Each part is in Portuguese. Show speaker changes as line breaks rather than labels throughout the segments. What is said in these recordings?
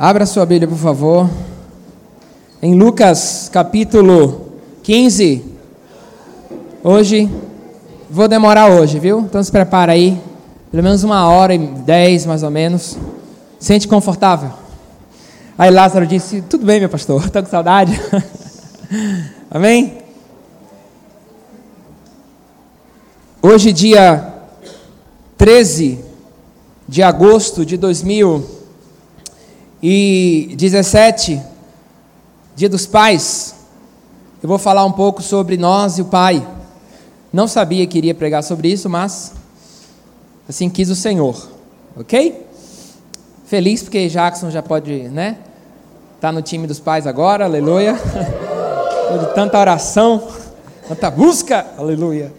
Abra sua Bíblia, por favor, em Lucas capítulo 15. Hoje, vou demorar hoje, viu? Então se prepara aí, pelo menos 1h10 mais ou menos. Sente confortável? Aí Lázaro disse, tudo bem meu pastor, estou com saudade. Amém? Hoje dia 13 de agosto de 2017, Dia dos Pais. Eu vou falar um pouco sobre nós e o Pai. Não sabia que iria pregar sobre isso, mas assim quis o Senhor, ok? Feliz porque Jackson já pode, tá no time dos pais agora, aleluia. De tanta oração, tanta busca, aleluia.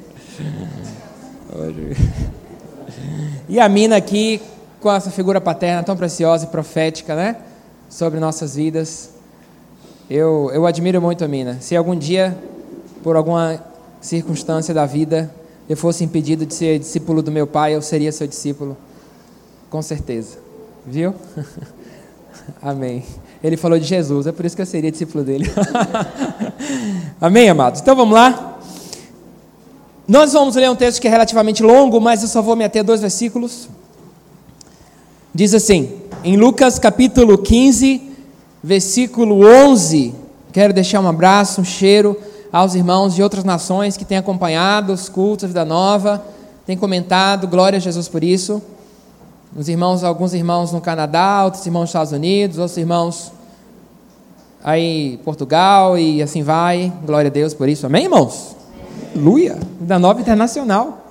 E a Mina aqui com essa figura paterna tão preciosa e profética, sobre nossas vidas. Eu admiro muito a Mina. Se algum dia, por alguma circunstância da vida, eu fosse impedido de ser discípulo do meu pai, eu seria seu discípulo, com certeza, viu? Amém. Ele falou de Jesus, é por isso que eu seria discípulo dele. Amém, amados? Então vamos lá. Nós vamos ler um texto que é relativamente longo, mas eu só vou me ater a 2 versículos. Diz assim, em Lucas capítulo 15, versículo 11, quero deixar um abraço, um cheiro aos irmãos de outras nações que têm acompanhado os cultos da Vida Nova, têm comentado, glória a Jesus por isso. Alguns irmãos no Canadá, outros irmãos nos Estados Unidos, outros irmãos aí em Portugal e assim vai, glória a Deus por isso, amém, irmãos? Aleluia, Vida Nova Internacional.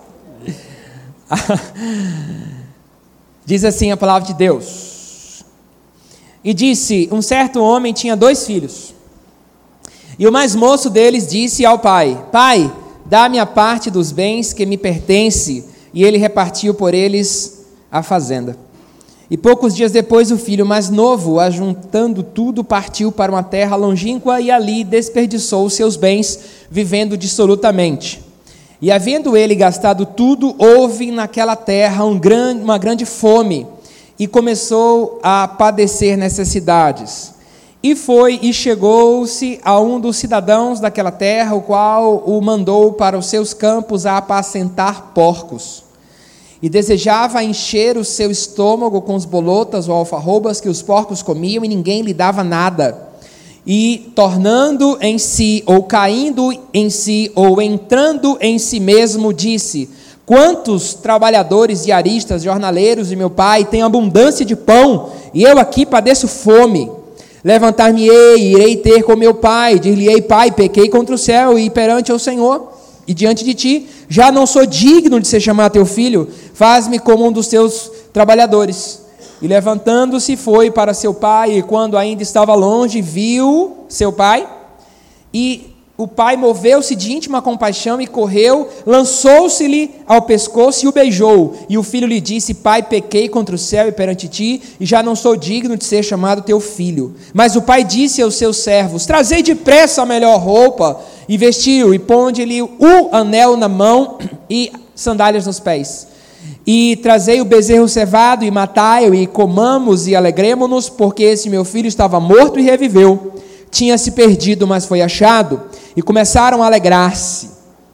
Diz assim a palavra de Deus. E disse, um certo homem tinha 2 filhos. E o mais moço deles disse ao pai, pai, dá-me a parte dos bens que me pertence. E ele repartiu por eles a fazenda. E poucos dias depois o filho mais novo, ajuntando tudo, partiu para uma terra longínqua e ali desperdiçou os seus bens, vivendo dissolutamente. E havendo ele gastado tudo, houve naquela terra uma grande fome, e começou a padecer necessidades. E foi e chegou-se a um dos cidadãos daquela terra, o qual o mandou para os seus campos a apacentar porcos. E desejava encher o seu estômago com os bolotas ou alfarrobas que os porcos comiam, e ninguém lhe dava nada. E tornando em si, ou caindo em si, ou entrando em si mesmo, disse, quantos trabalhadores diaristas, jornaleiros de meu pai, têm abundância de pão, e eu aqui padeço fome. Levantar-me-ei, e irei ter com meu pai, dir-lhe-ei, pai, pequei contra o céu e perante o Senhor, e diante de ti, já não sou digno de ser chamado teu filho, faz-me como um dos teus trabalhadores. E levantando-se foi para seu pai, e quando ainda estava longe, viu seu pai, e o pai moveu-se de íntima compaixão e correu, lançou-se-lhe ao pescoço e o beijou. E o filho lhe disse, pai, pequei contra o céu e perante ti, e já não sou digno de ser chamado teu filho. Mas o pai disse aos seus servos, trazei depressa a melhor roupa, e vestiu, e ponde-lhe o anel na mão e sandálias nos pés. E trazei o bezerro cevado e matai-o, e comamos e alegremo-nos, porque esse meu filho estava morto e reviveu. Tinha-se perdido, mas foi achado. E começaram a alegrar-se.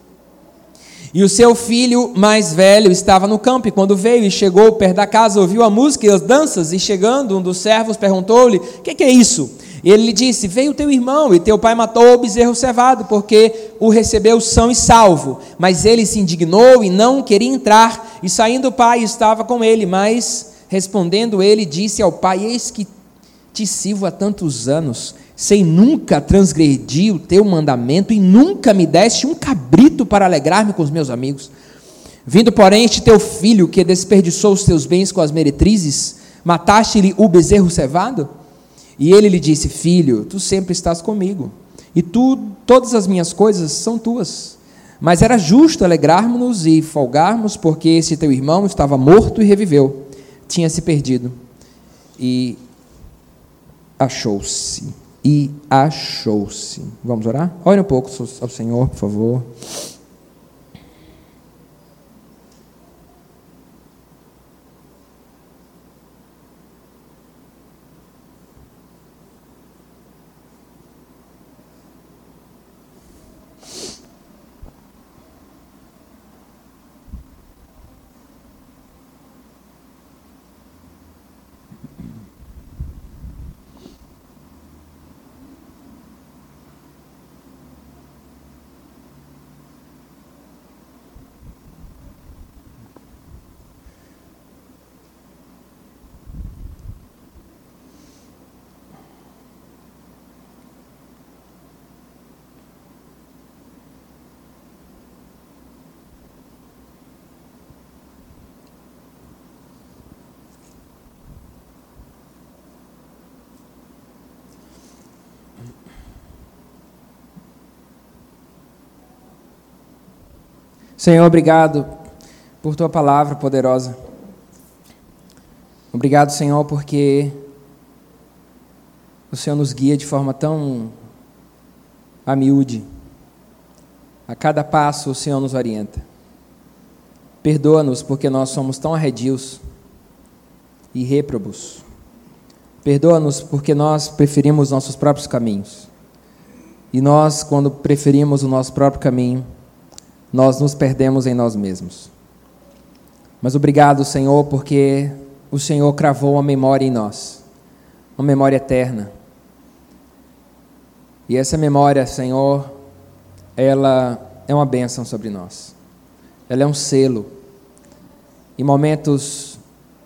E o seu filho mais velho estava no campo, e quando veio e chegou perto da casa, ouviu a música e as danças, e chegando um dos servos perguntou-lhe, o que é isso? E ele lhe disse, veio teu irmão, e teu pai matou o bezerro cevado, porque o recebeu são e salvo. Mas ele se indignou e não queria entrar, e saindo o pai estava com ele, mas respondendo ele, disse ao pai, eis que te sirvo há tantos anos, sem nunca transgredir o teu mandamento, e nunca me deste um cabrito para alegrar-me com os meus amigos. Vindo, porém, este teu filho, que desperdiçou os teus bens com as meretrizes, mataste-lhe o bezerro cevado? E ele lhe disse, filho, tu sempre estás comigo, e todas as minhas coisas são tuas. Mas era justo alegrarmos-nos e folgarmos, porque esse teu irmão estava morto e reviveu, tinha-se perdido, e achou-se. Vamos orar? Olhe um pouco ao Senhor, por favor. Senhor, obrigado por Tua palavra poderosa. Obrigado, Senhor, porque o Senhor nos guia de forma tão miúde. A cada passo o Senhor nos orienta. Perdoa-nos porque nós somos tão arredios e réprobos. Perdoa-nos porque nós preferimos nossos próprios caminhos. E nós, quando preferimos o nosso próprio caminho, nós nos perdemos em nós mesmos. Mas obrigado, Senhor, porque o Senhor cravou uma memória em nós, uma memória eterna. E essa memória, Senhor, ela é uma bênção sobre nós. Ela é um selo. Em momentos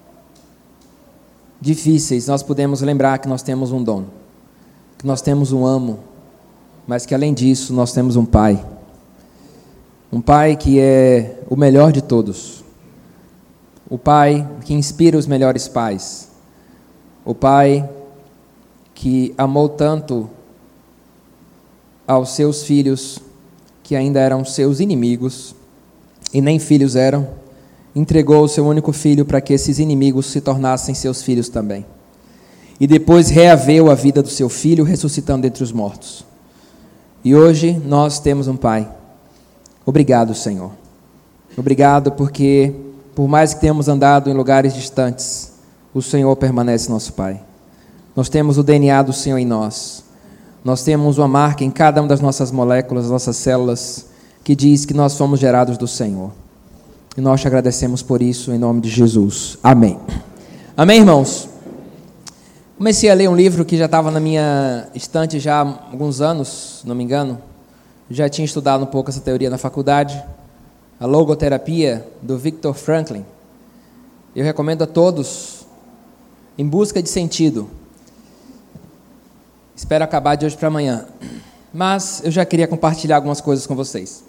difíceis, nós podemos lembrar que nós temos um dono, que nós temos um amo, mas que além disso nós temos um Pai. Um Pai que é o melhor de todos. O Pai que inspira os melhores pais. O Pai que amou tanto aos seus filhos, que ainda eram seus inimigos, e nem filhos eram, entregou o seu único filho para que esses inimigos se tornassem seus filhos também. E depois reaveu a vida do seu filho, ressuscitando dentre os mortos. E hoje nós temos um Pai. Obrigado, Senhor. Obrigado porque, por mais que tenhamos andado em lugares distantes, o Senhor permanece nosso Pai. Nós temos o DNA do Senhor em nós. Nós temos uma marca em cada uma das nossas moléculas, das nossas células, que diz que nós somos gerados do Senhor. E nós te agradecemos por isso, em nome de Jesus. Amém. Amém, irmãos? Comecei a ler um livro que já estava na minha estante já há alguns anos, se não me engano. Já tinha estudado um pouco essa teoria na faculdade. A Logoterapia, do Viktor Frankl. Eu recomendo a todos, Em Busca de Sentido. Espero acabar de hoje para amanhã. Mas eu já queria compartilhar algumas coisas com vocês.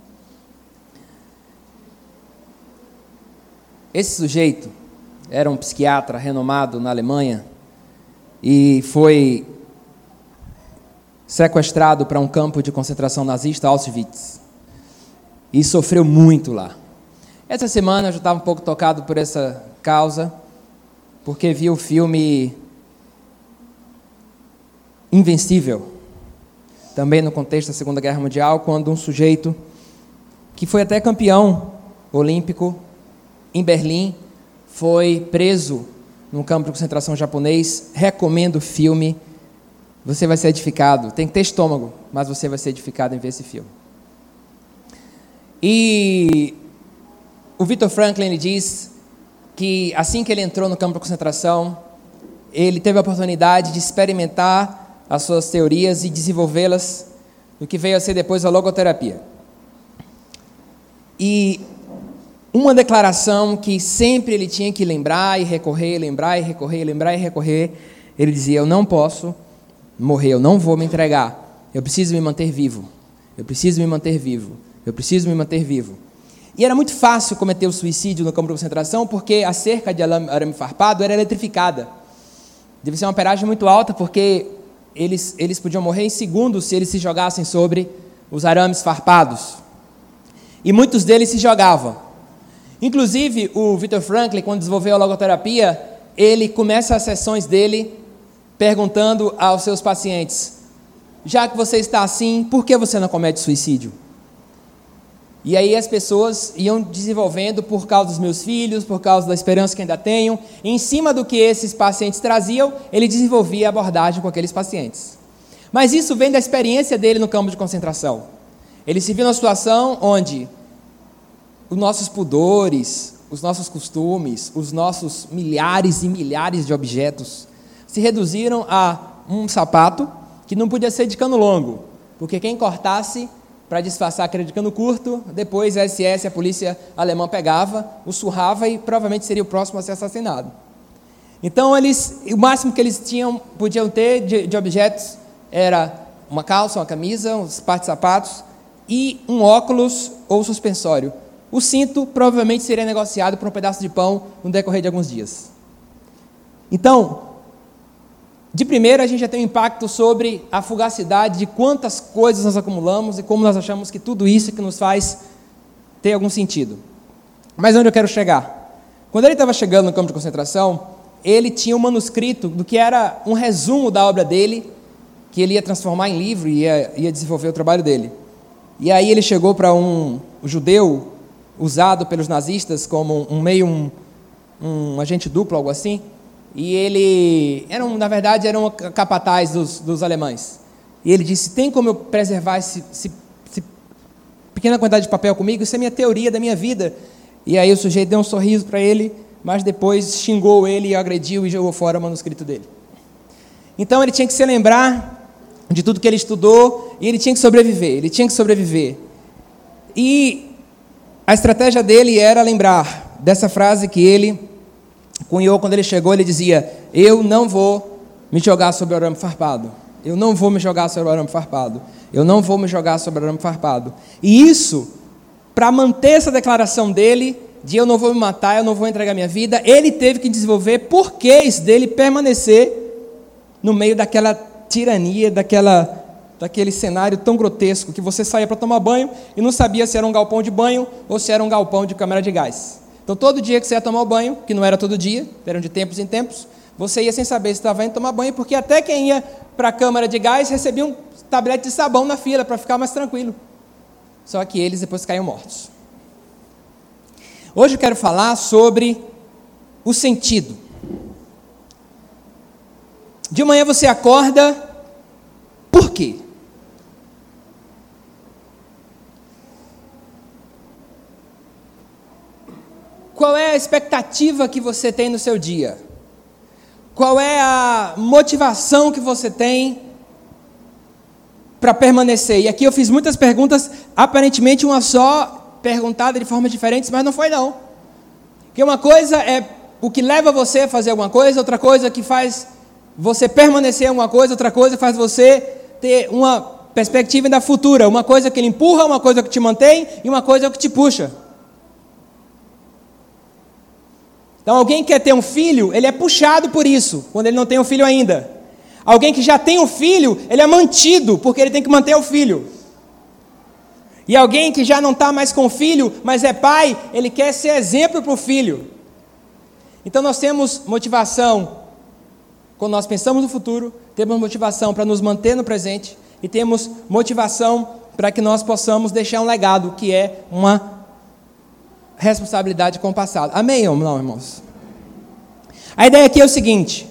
Esse sujeito era um psiquiatra renomado na Alemanha e foi sequestrado para um campo de concentração nazista, Auschwitz, e sofreu muito lá. Essa semana eu já estava um pouco tocado por essa causa, porque vi o filme Invencível, também no contexto da Segunda Guerra Mundial, quando um sujeito que foi até campeão olímpico em Berlim foi preso num campo de concentração japonês. Recomendo o filme, você vai ser edificado. Tem que ter estômago, mas você vai ser edificado em ver esse filme. E o Viktor Frankl, ele diz que assim que ele entrou no campo de concentração, ele teve a oportunidade de experimentar as suas teorias e desenvolvê-las no que veio a ser depois a logoterapia. E uma declaração que sempre ele tinha que lembrar e recorrer, lembrar e recorrer, lembrar e recorrer, ele dizia: eu não posso morrer, eu não vou me entregar, eu preciso me manter vivo, eu preciso me manter vivo, eu preciso me manter vivo. E era muito fácil cometer o suicídio no campo de concentração, porque a cerca de arame farpado era eletrificada. Devia ser uma amperagem muito alta, porque eles podiam morrer em segundos se eles se jogassem sobre os arames farpados. E muitos deles se jogavam. Inclusive, o Viktor Frankl, quando desenvolveu a logoterapia, ele começa as sessões dele perguntando aos seus pacientes: já que você está assim, por que você não comete suicídio? E aí as pessoas iam desenvolvendo, por causa dos meus filhos, por causa da esperança que ainda tenho. E em cima do que esses pacientes traziam, ele desenvolvia a abordagem com aqueles pacientes. Mas isso vem da experiência dele no campo de concentração. Ele se viu numa situação onde os nossos pudores, os nossos costumes, os nossos milhares e milhares de objetos se reduziram a um sapato que não podia ser de cano longo, porque quem cortasse para disfarçar aquele de cano curto, depois a SS, a polícia alemã, pegava, o surrava e provavelmente seria o próximo a ser assassinado. Então, o máximo que eles podiam ter de objetos era uma calça, uma camisa, uns par de sapatos e um óculos ou suspensório. O cinto provavelmente seria negociado por um pedaço de pão no decorrer de alguns dias. Então, de primeira, a gente já tem um impacto sobre a fugacidade de quantas coisas nós acumulamos e como nós achamos que tudo isso que nos faz ter algum sentido. Mas onde eu quero chegar? Quando ele estava chegando no campo de concentração, ele tinha um manuscrito do que era um resumo da obra dele, que ele ia transformar em livro e ia desenvolver o trabalho dele. E aí ele chegou para um judeu, usado pelos nazistas como um agente duplo, algo assim, e ele, na verdade, era um capataz dos alemães. E ele disse, tem como eu preservar esse pequena quantidade de papel comigo? Isso é minha teoria da minha vida. E aí o sujeito deu um sorriso para ele, mas depois xingou ele, agrediu e jogou fora o manuscrito dele. Então ele tinha que se lembrar de tudo que ele estudou, e ele tinha que sobreviver, E a estratégia dele era lembrar dessa frase que ele cunhou quando ele chegou. Ele dizia, eu não vou me jogar sobre o arame farpado, eu não vou me jogar sobre o arame farpado, eu não vou me jogar sobre o arame farpado. E isso, para manter essa declaração dele, de eu não vou me matar, eu não vou entregar minha vida, ele teve que desenvolver porquês dele permanecer no meio daquela tirania, daquele cenário tão grotesco, que você saía para tomar banho e não sabia se era um galpão de banho ou se era um galpão de câmara de gás. Então todo dia que você ia tomar o banho, que não era todo dia, eram de tempos em tempos, você ia sem saber se estava indo tomar banho, porque até quem ia para a câmara de gás recebia um tablete de sabão na fila para ficar mais tranquilo. Só que eles depois caíam mortos. Hoje eu quero falar sobre o sentido. De manhã você acorda, por quê? Qual é a expectativa que você tem no seu dia? Qual é a motivação que você tem para permanecer? E aqui eu fiz muitas perguntas, aparentemente uma só, perguntada de formas diferentes, mas não foi não. Porque uma coisa é o que leva você a fazer alguma coisa, outra coisa que faz você permanecer em alguma coisa, outra coisa faz você ter uma perspectiva ainda futura. Uma coisa que ele empurra, uma coisa que te mantém e uma coisa que te puxa. Então alguém que quer ter um filho, ele é puxado por isso, quando ele não tem um filho ainda. Alguém que já tem um filho, ele é mantido, porque ele tem que manter o filho. E alguém que já não está mais com o filho, mas é pai, ele quer ser exemplo para o filho. Então nós temos motivação quando nós pensamos no futuro, temos motivação para nos manter no presente e temos motivação para que nós possamos deixar um legado, que é uma responsabilidade com o passado. Amém ou não, irmãos? A ideia aqui é o seguinte: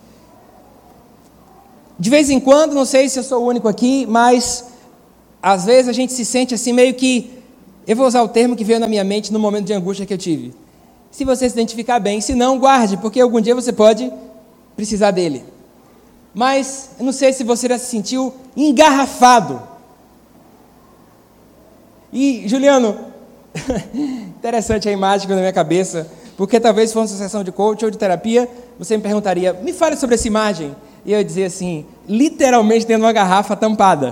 de vez em quando, não sei se eu sou o único aqui, mas às vezes a gente se sente assim meio que, eu vou usar o termo que veio na minha mente no momento de angústia que eu tive. Se você se identificar bem, se não, guarde, porque algum dia você pode precisar dele. Mas eu não sei se você já se sentiu engarrafado. E, Juliano, interessante a imagem na minha cabeça, porque talvez fosse uma sessão de coach ou de terapia, você me perguntaria, me fale sobre essa imagem. E eu ia dizer assim, literalmente dentro de uma garrafa tampada.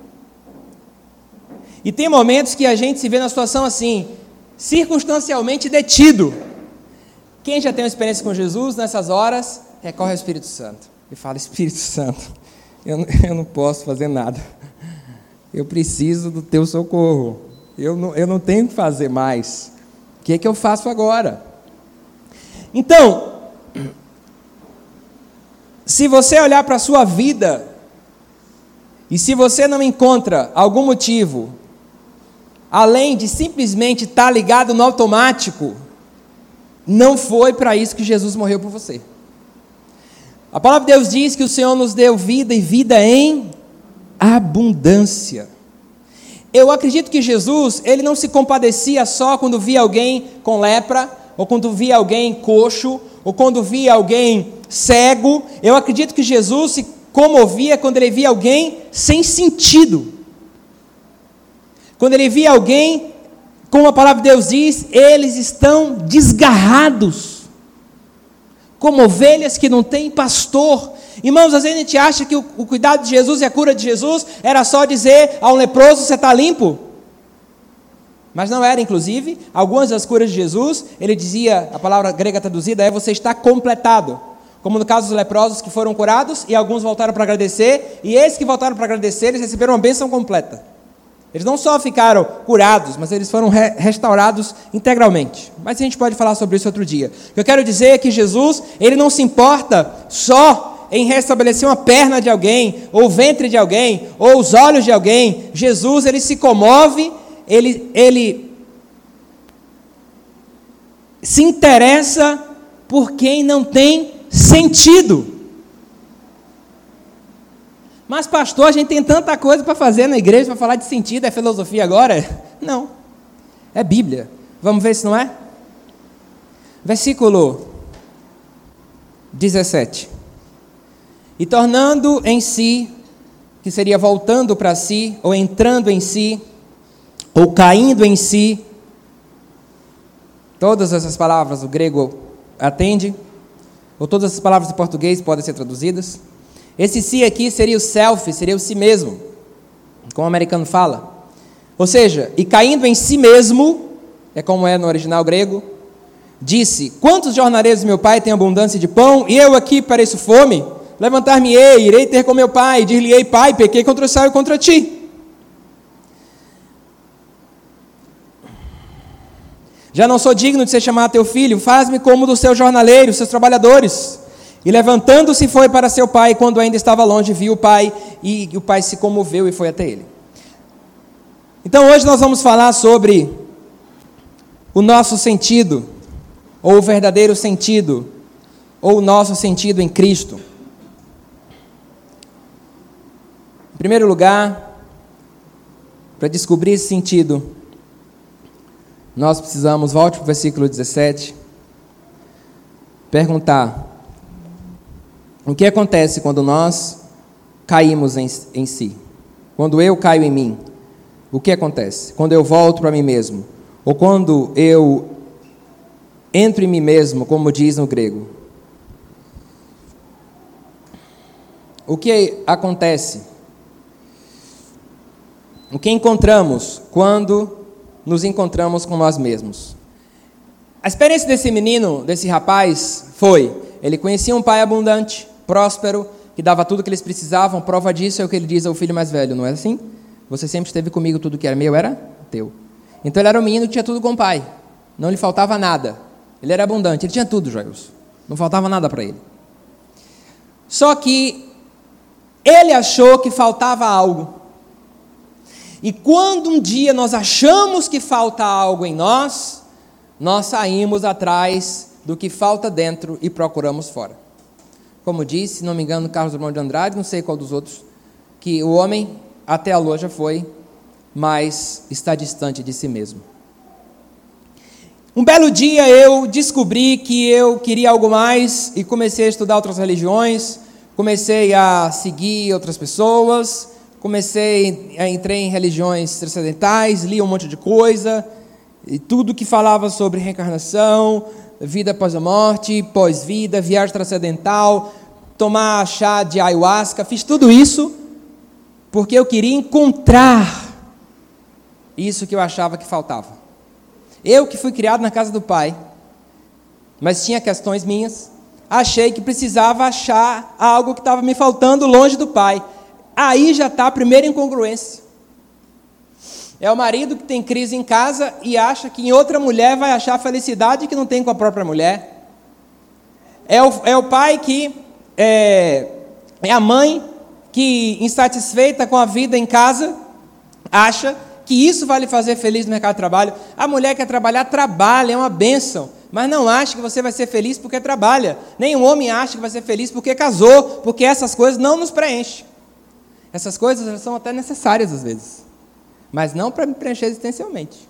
E tem momentos que a gente se vê na situação assim, circunstancialmente detido. Quem já tem uma experiência com Jesus, nessas horas, recorre ao Espírito Santo. E fala, Espírito Santo, eu não posso fazer nada. Eu preciso do teu socorro. Eu não tenho o que fazer mais. O que é que eu faço agora? Então, se você olhar para a sua vida, e se você não encontra algum motivo, além de simplesmente estar ligado no automático, não foi para isso que Jesus morreu por você. A palavra de Deus diz que o Senhor nos deu vida e vida em abundância. Eu acredito que Jesus, ele não se compadecia só quando via alguém com lepra, ou quando via alguém coxo, ou quando via alguém cego. Eu acredito que Jesus se comovia quando ele via alguém sem sentido. Quando ele via alguém, como a palavra de Deus diz, eles estão desgarrados, como ovelhas que não têm pastor. Irmãos, às vezes a gente acha que o cuidado de Jesus e a cura de Jesus era só dizer a um leproso, você está limpo. Mas não era, inclusive, algumas das curas de Jesus, ele dizia, a palavra grega traduzida é, você está completado. Como no caso dos leprosos que foram curados, e alguns voltaram para agradecer, e esses que voltaram para agradecer, eles receberam uma bênção completa. Eles não só ficaram curados, mas eles foram restaurados integralmente. Mas a gente pode falar sobre isso outro dia. O que eu quero dizer é que Jesus, ele não se importa só em restabelecer uma perna de alguém, ou o ventre de alguém, ou os olhos de alguém. Jesus, ele se comove, ele se interessa por quem não tem sentido. Mas pastor, a gente tem tanta coisa para fazer na igreja, para falar de sentido, é filosofia agora? Não, é Bíblia. Vamos ver se não é? Versículo 17. E tornando em si, que seria voltando para si, ou entrando em si, ou caindo em si, todas essas palavras o grego atende, ou todas as palavras do português podem ser traduzidas. Esse si aqui seria o self, seria o si mesmo, como o americano fala. Ou seja, e caindo em si mesmo, é como é no original grego, disse: quantos jornaleiros meu pai têm abundância de pão, e eu aqui pareço fome? Levantar-me-ei, irei ter com meu pai, dir-lhe-ei: pai, pequei contra o céu e contra ti. Já não sou digno de ser chamado teu filho, faz-me como dos seus jornaleiros, seus trabalhadores. E levantando-se foi para seu pai, quando ainda estava longe, viu o pai, e o pai se comoveu e foi até ele. Então hoje nós vamos falar sobre o nosso sentido, ou o verdadeiro sentido, ou o nosso sentido em Cristo. Em primeiro lugar, para descobrir esse sentido, nós precisamos, volte para o versículo 17, perguntar: o que acontece quando nós caímos em si? Quando eu caio em mim, o que acontece? Quando eu volto para mim mesmo? Ou quando eu entro em mim mesmo, como diz no grego? O que acontece? O que encontramos quando nos encontramos com nós mesmos? A experiência desse menino, desse rapaz, foi: ele conhecia um pai abundante, próspero, que dava tudo que eles precisavam. Prova disso é o que ele diz ao filho mais velho, não é assim? Você sempre esteve comigo, tudo que era meu era teu. Então ele era um menino que tinha tudo com o pai, não lhe faltava nada. Ele era abundante, ele tinha tudo, Jailson, não faltava nada para ele. Só que ele achou que faltava algo. E quando um dia nós achamos que falta algo em nós, nós saímos atrás do que falta dentro e procuramos fora. Como disse, se não me engano, Carlos Drummond de Andrade, não sei qual dos outros, que o homem até a lua já foi, mas está distante de si mesmo. Um belo dia eu descobri que eu queria algo mais e comecei a estudar outras religiões, comecei a seguir outras pessoas, entrei em religiões transcendentais, li um monte de coisa, e tudo que falava sobre reencarnação, vida após a morte, pós-vida, viagem transcendental, tomar chá de ayahuasca. Fiz tudo isso porque eu queria encontrar isso que eu achava que faltava. Eu que fui criado na casa do pai, mas tinha questões minhas, achei que precisava achar algo que estava me faltando longe do pai. Aí já está a primeira incongruência. É o marido que tem crise em casa e acha que em outra mulher vai achar a felicidade que não tem com a própria mulher. É o pai que é a mãe que, insatisfeita com a vida em casa, acha que isso vai lhe fazer feliz no mercado de trabalho. A mulher quer trabalhar, trabalha, é uma bênção, mas não acha que você vai ser feliz porque trabalha. Nem o homem acha que vai ser feliz porque casou, porque essas coisas não nos preenchem. Essas coisas são até necessárias às vezes, mas não para me preencher existencialmente.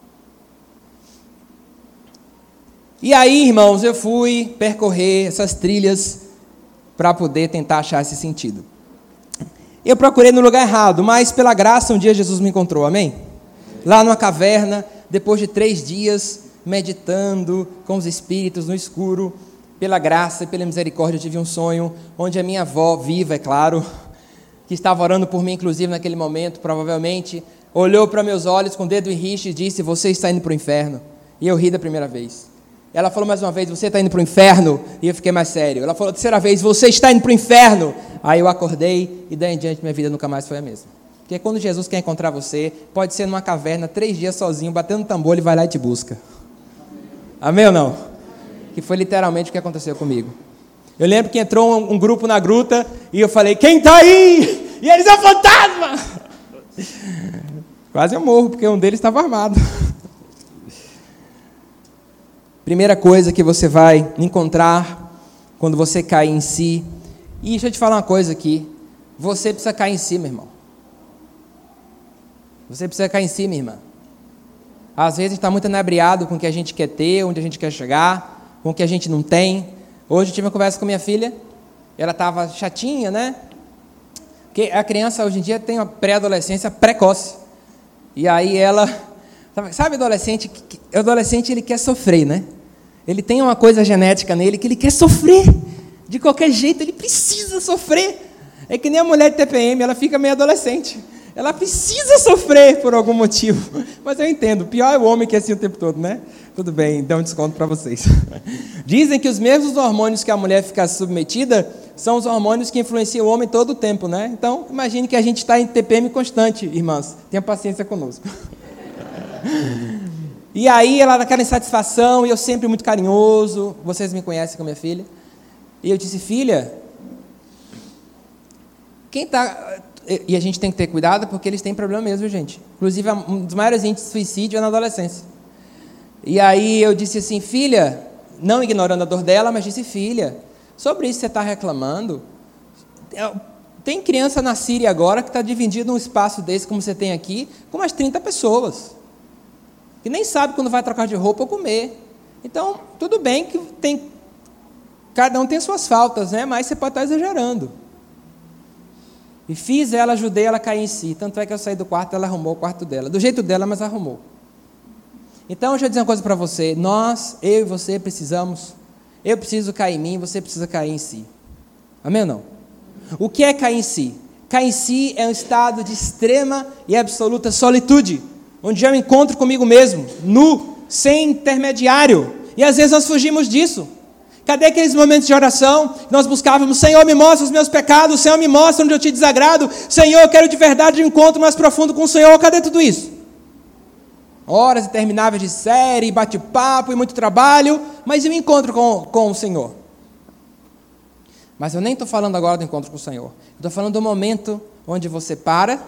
E aí, irmãos, eu fui percorrer essas trilhas para poder tentar achar esse sentido. Eu procurei no lugar errado, mas pela graça um dia Jesus me encontrou, amém? Lá numa caverna, depois de 3 dias meditando com os espíritos no escuro, pela graça e pela misericórdia eu tive um sonho, onde a minha avó, viva é claro, que estava orando por mim inclusive naquele momento, provavelmente, olhou para meus olhos com o dedo em riste e disse: você está indo para o inferno. E eu ri da primeira vez. Ela falou mais uma vez: você está indo para o inferno. E eu fiquei mais sério. Ela falou a terceira vez: você está indo para o inferno. Aí eu acordei e daí em diante minha vida nunca mais foi a mesma. Porque quando Jesus quer encontrar você, pode ser numa caverna, 3 dias sozinho, batendo tambor, ele vai lá e te busca. Amém ou não? Que foi literalmente o que aconteceu comigo. Eu lembro que entrou um grupo na gruta e eu falei, quem está aí? E eles, é fantasma! Quase eu morro, porque um deles estava armado. Primeira coisa que você vai encontrar quando você cai em si. E deixa eu te falar uma coisa aqui. Você precisa cair em si, meu irmão. Você precisa cair em si, minha irmã. Às vezes a gente está muito enebriado com o que a gente quer ter, onde a gente quer chegar, com o que a gente não tem. Hoje eu tive uma conversa com minha filha. Ela estava chatinha, né? Porque a criança hoje em dia tem uma pré-adolescência precoce. E aí ela... Sabe adolescente? O adolescente ele quer sofrer, né? Ele tem uma coisa genética nele que ele quer sofrer. De qualquer jeito, ele precisa sofrer. É que nem a mulher de TPM, ela fica meio adolescente. Ela precisa sofrer por algum motivo. Mas eu entendo, o pior é o homem que é assim o tempo todo, né? Tudo bem, dá um desconto para vocês. Dizem que os mesmos hormônios que a mulher fica submetida são os hormônios que influenciam o homem todo o tempo, né? Então, imagine que a gente está em TPM constante, irmãs. Tenha paciência conosco. E aí, ela naquela insatisfação, e eu sempre muito carinhoso. Vocês me conhecem com a minha filha. E eu disse, filha, quem está... E a gente tem que ter cuidado, porque eles têm problema mesmo, gente. Inclusive, um dos maiores índices de suicídio é na adolescência. E aí eu disse assim, filha, não ignorando a dor dela, mas disse, filha, sobre isso você está reclamando? Tem criança na Síria agora que está dividindo um espaço desse, como você tem aqui, com umas 30 pessoas. Que nem sabe quando vai trocar de roupa ou comer. Então, tudo bem que cada um tem suas faltas, né? Mas você pode estar exagerando. E fiz ela, ajudei ela a cair em si. Tanto é que eu saí do quarto, ela arrumou o quarto dela. Do jeito dela, mas arrumou. Então, deixa eu dizer uma coisa para você. Eu e você precisamos. Eu preciso cair em mim, você precisa cair em si. Amém ou não? O que é cair em si? Cair em si é um estado de extrema e absoluta solitude. Onde eu me encontro comigo mesmo, nu, sem intermediário. E às vezes nós fugimos disso. Cadê aqueles momentos de oração que nós buscávamos? Senhor, me mostra os meus pecados. Senhor, me mostra onde eu te desagrado. Senhor, eu quero de verdade um encontro mais profundo com o Senhor. Cadê tudo isso? Horas intermináveis de série, bate-papo e muito trabalho. Mas e o encontro com o Senhor? Mas eu nem estou falando agora do encontro com o Senhor. Estou falando do momento onde você para,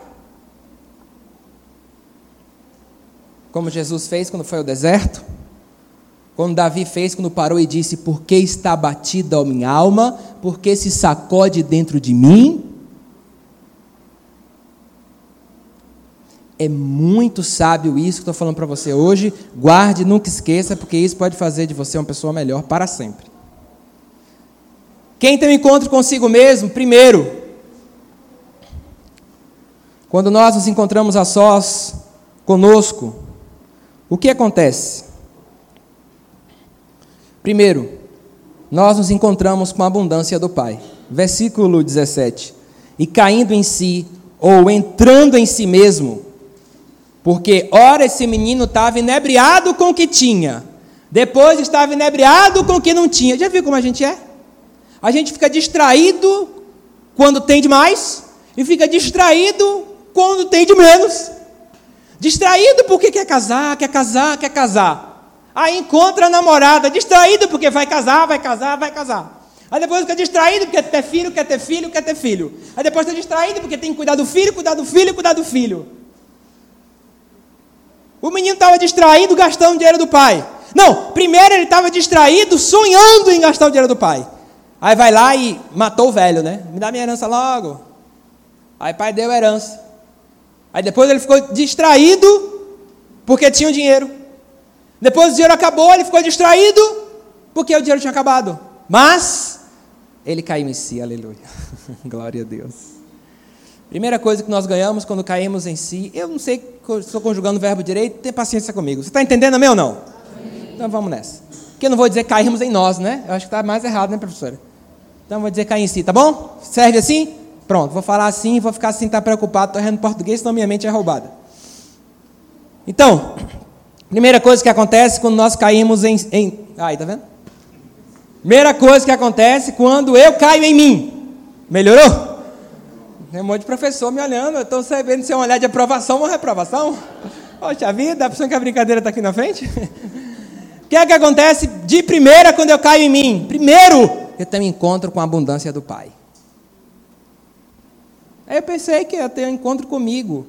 como Jesus fez quando foi ao deserto. Quando Davi fez, quando parou e disse, por que está abatida a minha alma? Por que se sacode dentro de mim? É muito sábio isso que estou falando para você hoje. Guarde, nunca esqueça, porque isso pode fazer de você uma pessoa melhor para sempre. Quem tem um encontro consigo mesmo, primeiro, quando nós nos encontramos a sós conosco, o que acontece? Primeiro, nós nos encontramos com a abundância do Pai. Versículo 17. E caindo em si, ou entrando em si mesmo, porque ora esse menino estava inebriado com o que tinha, depois estava inebriado com o que não tinha. Já viu como a gente é? A gente fica distraído quando tem demais, e fica distraído quando tem de menos. Distraído porque quer casar. Aí encontra a namorada, distraído porque vai casar. Aí depois fica distraído porque quer ter filho. Aí depois está distraído porque tem que cuidar do filho. O menino estava distraído gastando o dinheiro do pai. Não, primeiro ele estava distraído sonhando em gastar o dinheiro do pai. Aí vai lá e matou o velho, né? Me dá minha herança logo. Aí o pai deu a herança. Aí depois ele ficou distraído porque tinha o dinheiro. Depois o dinheiro acabou, ele ficou distraído porque o dinheiro tinha acabado. Mas ele caiu em si, aleluia. Glória a Deus. Primeira coisa que nós ganhamos quando caímos em si, eu não sei se estou conjugando o verbo direito, tenha paciência comigo. Você está entendendo amém ou não? Amém. Então vamos nessa. Porque eu não vou dizer caímos em nós, né? Eu acho que está mais errado, né, professora? Então eu vou dizer cair em si, tá bom? Serve assim? Pronto, vou falar assim, vou ficar assim, tá preocupado, estou errando português, senão minha mente é roubada. Então, primeira coisa que acontece quando nós caímos Aí, tá vendo? Primeira coisa que acontece quando eu caio em mim. Melhorou? Tem um monte de professor me olhando, eu estou sabendo se é um olhar de aprovação ou reprovação. Poxa vida, a pessoa que a brincadeira está aqui na frente. O que é que acontece de primeira quando eu caio em mim? Primeiro, eu tenho um encontro com a abundância do Pai. Aí eu pensei que ia ter um encontro comigo.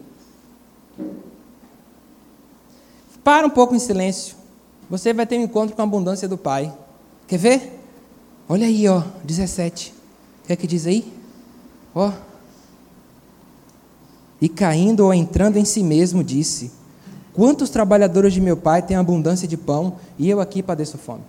Para um pouco em silêncio. Você vai ter um encontro com a abundância do Pai. Quer ver? Olha aí, ó, 17. O que é que diz aí? Ó. E caindo ou entrando em si mesmo, disse: quantos trabalhadores de meu pai têm abundância de pão, e eu aqui padeço fome?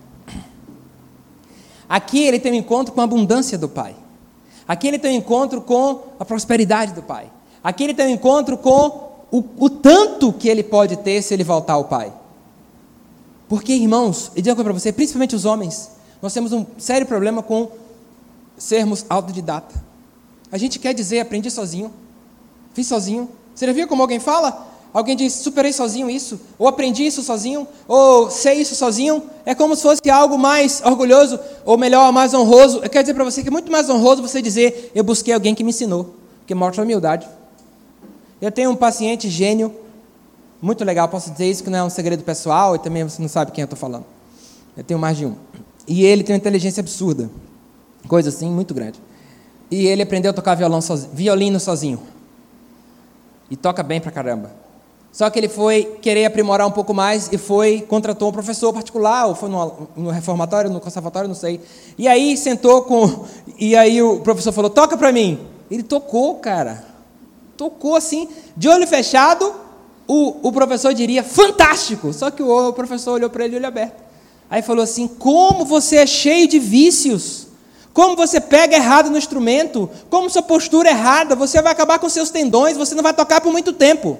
Aqui ele tem um encontro com a abundância do Pai. Aqui ele tem um encontro com a prosperidade do Pai. Aqui ele tem um encontro com o tanto que ele pode ter se ele voltar ao Pai. Porque, irmãos, eu digo para você, principalmente os homens, nós temos um sério problema com sermos autodidata. A gente quer dizer, aprendi sozinho, fiz sozinho. Você já viu como alguém fala? Alguém diz, superei sozinho isso, ou aprendi isso sozinho, ou sei isso sozinho. É como se fosse algo mais orgulhoso, ou melhor, mais honroso. Eu quero dizer para você que é muito mais honroso você dizer, eu busquei alguém que me ensinou, que mostra a humildade. Eu tenho um paciente gênio, muito legal, posso dizer isso que não é um segredo pessoal, e também você não sabe quem eu estou falando. Eu tenho mais de um. E ele tem uma inteligência absurda, coisa assim, muito grande. E ele aprendeu a tocar violino sozinho. E toca bem pra caramba. Só que ele foi querer aprimorar um pouco mais e contratou um professor particular, ou foi no reformatório, no conservatório, não sei. E aí e aí o professor falou, toca pra mim. Ele tocou, cara. Tocou assim, de olho fechado, o professor diria, fantástico. Só que o professor olhou para ele de olho aberto. Aí falou assim, como você é cheio de vícios. Como você pega errado no instrumento. Como sua postura é errada. Você vai acabar com seus tendões, você não vai tocar por muito tempo.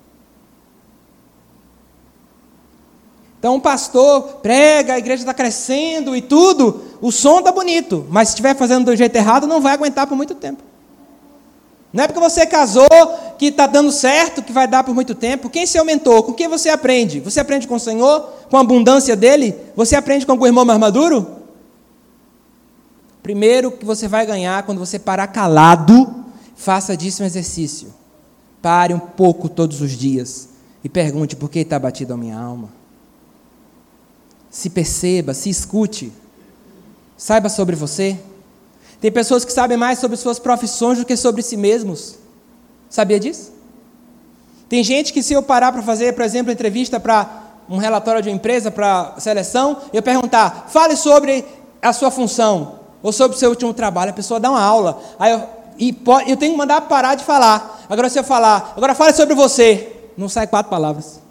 Então, o pastor prega, a igreja está crescendo e tudo, o som está bonito, mas se estiver fazendo do jeito errado, não vai aguentar por muito tempo. Não é porque você casou que está dando certo, que vai dar por muito tempo. Quem é seu mentor? Com quem você aprende? Você aprende com o Senhor? Com a abundância dele? Você aprende com algum irmão mais maduro? Primeiro que você vai ganhar quando você parar calado, faça disso um exercício. Pare um pouco todos os dias e pergunte por que está batida a minha alma. Se perceba, se escute, saiba sobre você. Tem pessoas que sabem mais sobre suas profissões do que sobre si mesmos. Sabia disso? Tem gente que, se eu parar para fazer, por exemplo, entrevista para um relatório de uma empresa, para seleção, eu perguntar, fale sobre a sua função, ou sobre o seu último trabalho, a pessoa dá uma aula, aí eu tenho que mandar parar de falar. Agora, se eu falar, agora fale sobre você, não sai 4 palavras.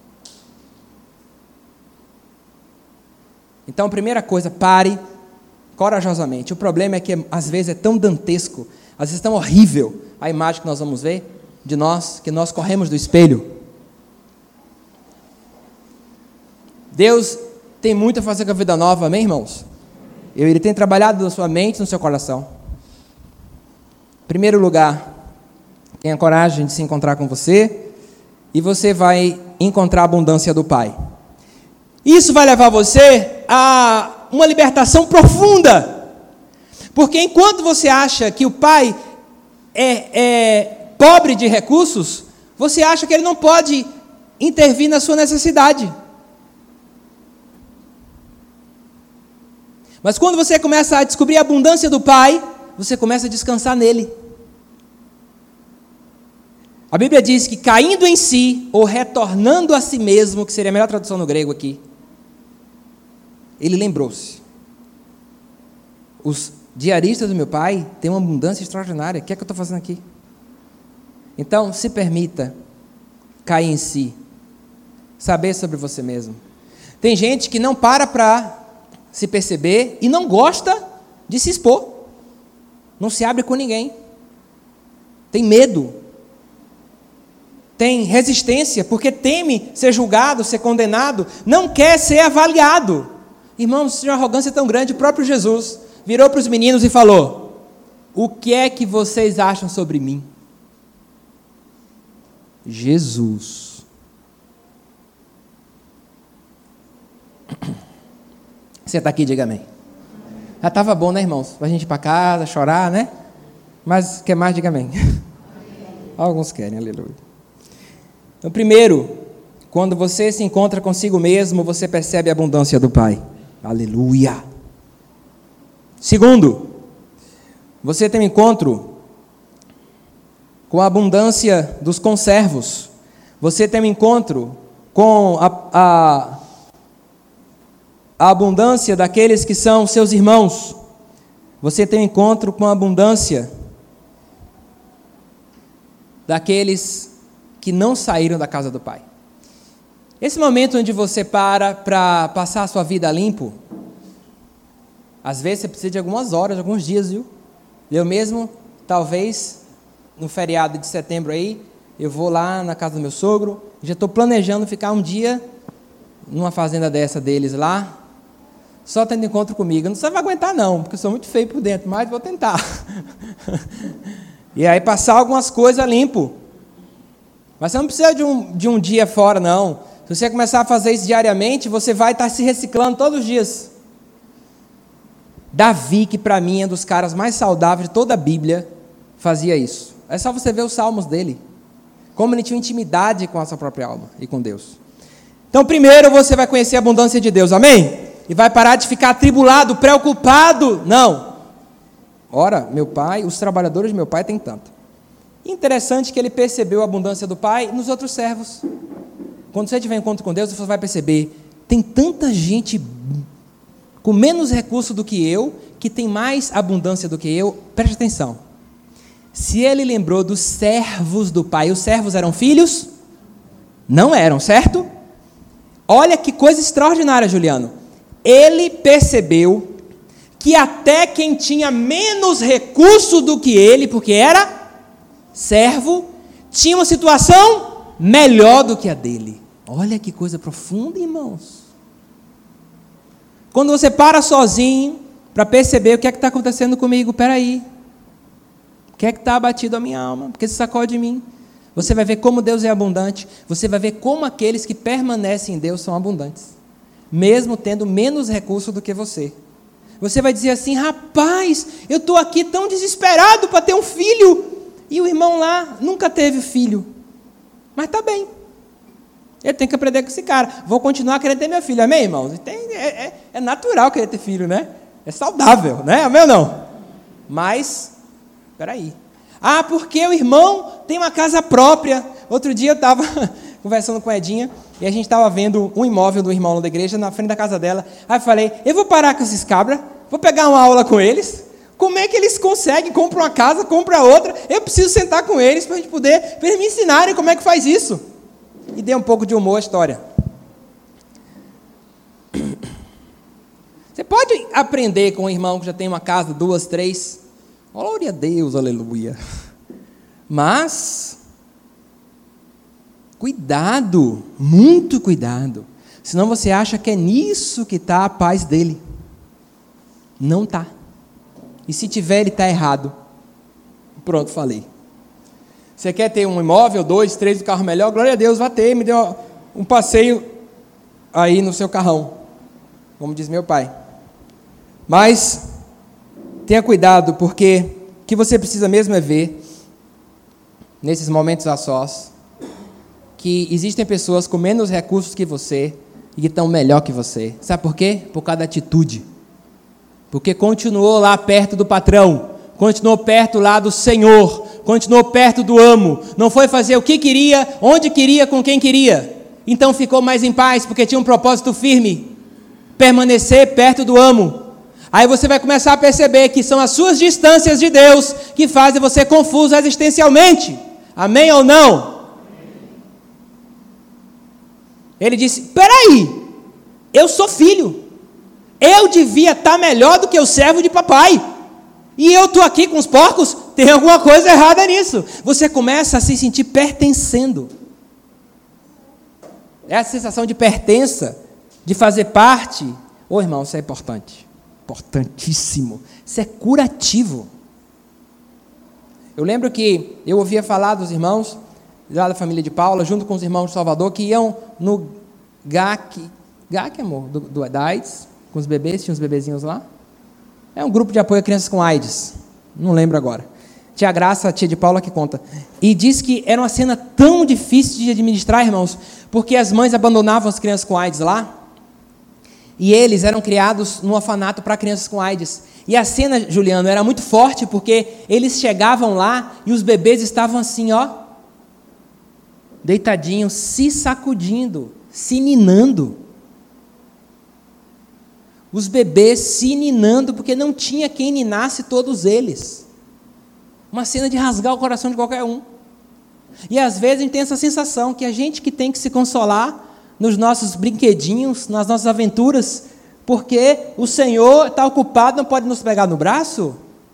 Então, primeira coisa, pare corajosamente. O problema é que às vezes é tão dantesco, às vezes tão horrível a imagem que nós vamos ver de nós, que nós corremos do espelho. Deus tem muito a fazer com a vida nova, amém, irmãos? Ele tem trabalhado na sua mente, no seu coração. Em primeiro lugar, tenha coragem de se encontrar com você, e você vai encontrar a abundância do Pai. Isso vai levar você a uma libertação profunda. Porque enquanto você acha que o Pai é pobre de recursos, você acha que Ele não pode intervir na sua necessidade. Mas quando você começa a descobrir a abundância do Pai, você começa a descansar nele. A Bíblia diz que caindo em si, ou retornando a si mesmo, que seria a melhor tradução no grego aqui, ele lembrou-se. Os diaristas do meu pai têm uma abundância extraordinária. O que é que eu estou fazendo aqui? Então, se permita cair em si. Saber sobre você mesmo. Tem gente que não para se perceber e não gosta de se expor. Não se abre com ninguém. Tem medo. Tem resistência, porque teme ser julgado, ser condenado. Não quer ser avaliado. Irmãos, tinha uma arrogância tão grande, o próprio Jesus virou para os meninos e falou, o que é que vocês acham sobre mim? Jesus. Você está aqui, diga amém. Já estava bom, né, irmãos? Para a gente ir para casa, chorar, né? Mas quer mais, diga amém. Alguns querem, aleluia. Então, primeiro, quando você se encontra consigo mesmo, você percebe a abundância do Pai. Aleluia. Segundo, você tem um encontro com a abundância dos conservos. Você tem um encontro com a abundância daqueles que são seus irmãos. Você tem um encontro com a abundância daqueles que não saíram da casa do Pai. Esse momento onde você para passar a sua vida a limpo, às vezes você precisa de algumas horas, alguns dias, viu? Eu mesmo, talvez, no feriado de setembro aí, eu vou lá na casa do meu sogro, já estou planejando ficar um dia numa fazenda dessa deles lá, só tendo encontro comigo. Não vai aguentar não, porque eu sou muito feio por dentro, mas vou tentar. E aí passar algumas coisas limpo. Mas você não precisa de um dia fora, não. Se você começar a fazer isso diariamente, você vai estar se reciclando todos os dias. Davi, que para mim é um dos caras mais saudáveis de toda a Bíblia, fazia isso. É só você ver os salmos dele. Como ele tinha intimidade com a sua própria alma e com Deus. Então, primeiro você vai conhecer a abundância de Deus, amém? E vai parar de ficar atribulado, preocupado. Não. Ora, meu pai, os trabalhadores de meu pai têm tanto. Interessante que ele percebeu a abundância do pai nos outros servos. Quando você tiver encontro com Deus, você vai perceber, tem tanta gente com menos recurso do que eu, que tem mais abundância do que eu. Preste atenção. Se ele lembrou dos servos do pai, os servos eram filhos? Não eram, certo? Olha que coisa extraordinária, Juliano. Ele percebeu que até quem tinha menos recurso do que ele, porque era servo, tinha uma situação melhor do que a dele. Olha que coisa profunda, irmãos. Quando você para sozinho para perceber o que é que está acontecendo comigo, peraí, o que é que está abatido a minha alma? Porque se sacode de mim. Você vai ver como Deus é abundante, você vai ver como aqueles que permanecem em Deus são abundantes, mesmo tendo menos recurso do que você. Você vai dizer assim, rapaz, eu estou aqui tão desesperado para ter um filho, e o irmão lá nunca teve filho, mas está bem, ele tem que aprender com esse cara, vou continuar querendo ter meu filho, amém, irmãos? É natural querer ter filho, né? É saudável, né? Amém ou não? Mas, peraí, porque o irmão tem uma casa própria. Outro dia eu estava conversando com a Edinha, e a gente estava vendo um imóvel do irmão da igreja, na frente da casa dela. Aí eu falei, eu vou parar com esses cabras, vou pegar uma aula com eles. Como é que eles conseguem? Compram uma casa, compram outra. Eu preciso sentar com eles para a gente poder, para eles me ensinarem como é que faz isso. E dei um pouco de humor à história. Você pode aprender com um irmão que já tem uma casa, 2, 3. Glória a Deus, aleluia. Mas cuidado, muito cuidado. Senão você acha que é nisso que está a paz dele. Não está. E se tiver, ele está errado. Pronto, falei. Você quer ter um imóvel, 2, 3, um carro melhor? Glória a Deus, vai ter. Me deu um passeio aí no seu carrão, como diz meu pai. Mas tenha cuidado, porque o que você precisa mesmo é ver, nesses momentos a sós, que existem pessoas com menos recursos que você e que estão melhor que você. Sabe por quê? Por causa da atitude. Porque continuou lá perto do patrão, continuou perto lá do Senhor, continuou perto do amo, não foi fazer o que queria, onde queria, com quem queria. Então ficou mais em paz, porque tinha um propósito firme, permanecer perto do amo. Aí você vai começar a perceber que são as suas distâncias de Deus que fazem você confuso existencialmente. Amém ou não? Ele disse, peraí, eu sou filho, eu devia estar melhor do que o servo de papai, e eu estou aqui com os porcos, tem alguma coisa errada nisso. Você começa a se sentir pertencendo. Essa sensação de pertença, de fazer parte, irmão, isso é importante, importantíssimo, isso é curativo. Eu lembro que eu ouvia falar dos irmãos, lá da família de Paula, junto com os irmãos de Salvador, que iam no GAC, amor, da AIDS, com os bebês, tinha uns bebezinhos lá. É um grupo de apoio a crianças com AIDS, não lembro agora. tia Graça, a tia de Paula que conta. E diz que era uma cena tão difícil de administrar, irmãos, porque as mães abandonavam as crianças com AIDS lá, e eles eram criados num orfanato para crianças com AIDS. E a cena, Juliano, era muito forte, porque eles chegavam lá e os bebês estavam assim, ó, deitadinhos, se sacudindo, se ninando. Os bebês se ninando, porque não tinha quem ninasse todos eles. Uma cena de rasgar o coração de qualquer um. E às vezes a gente tem essa sensação que a gente que tem que se consolar nos nossos brinquedinhos, nas nossas aventuras, porque o Senhor está ocupado, não pode nos pegar no braço.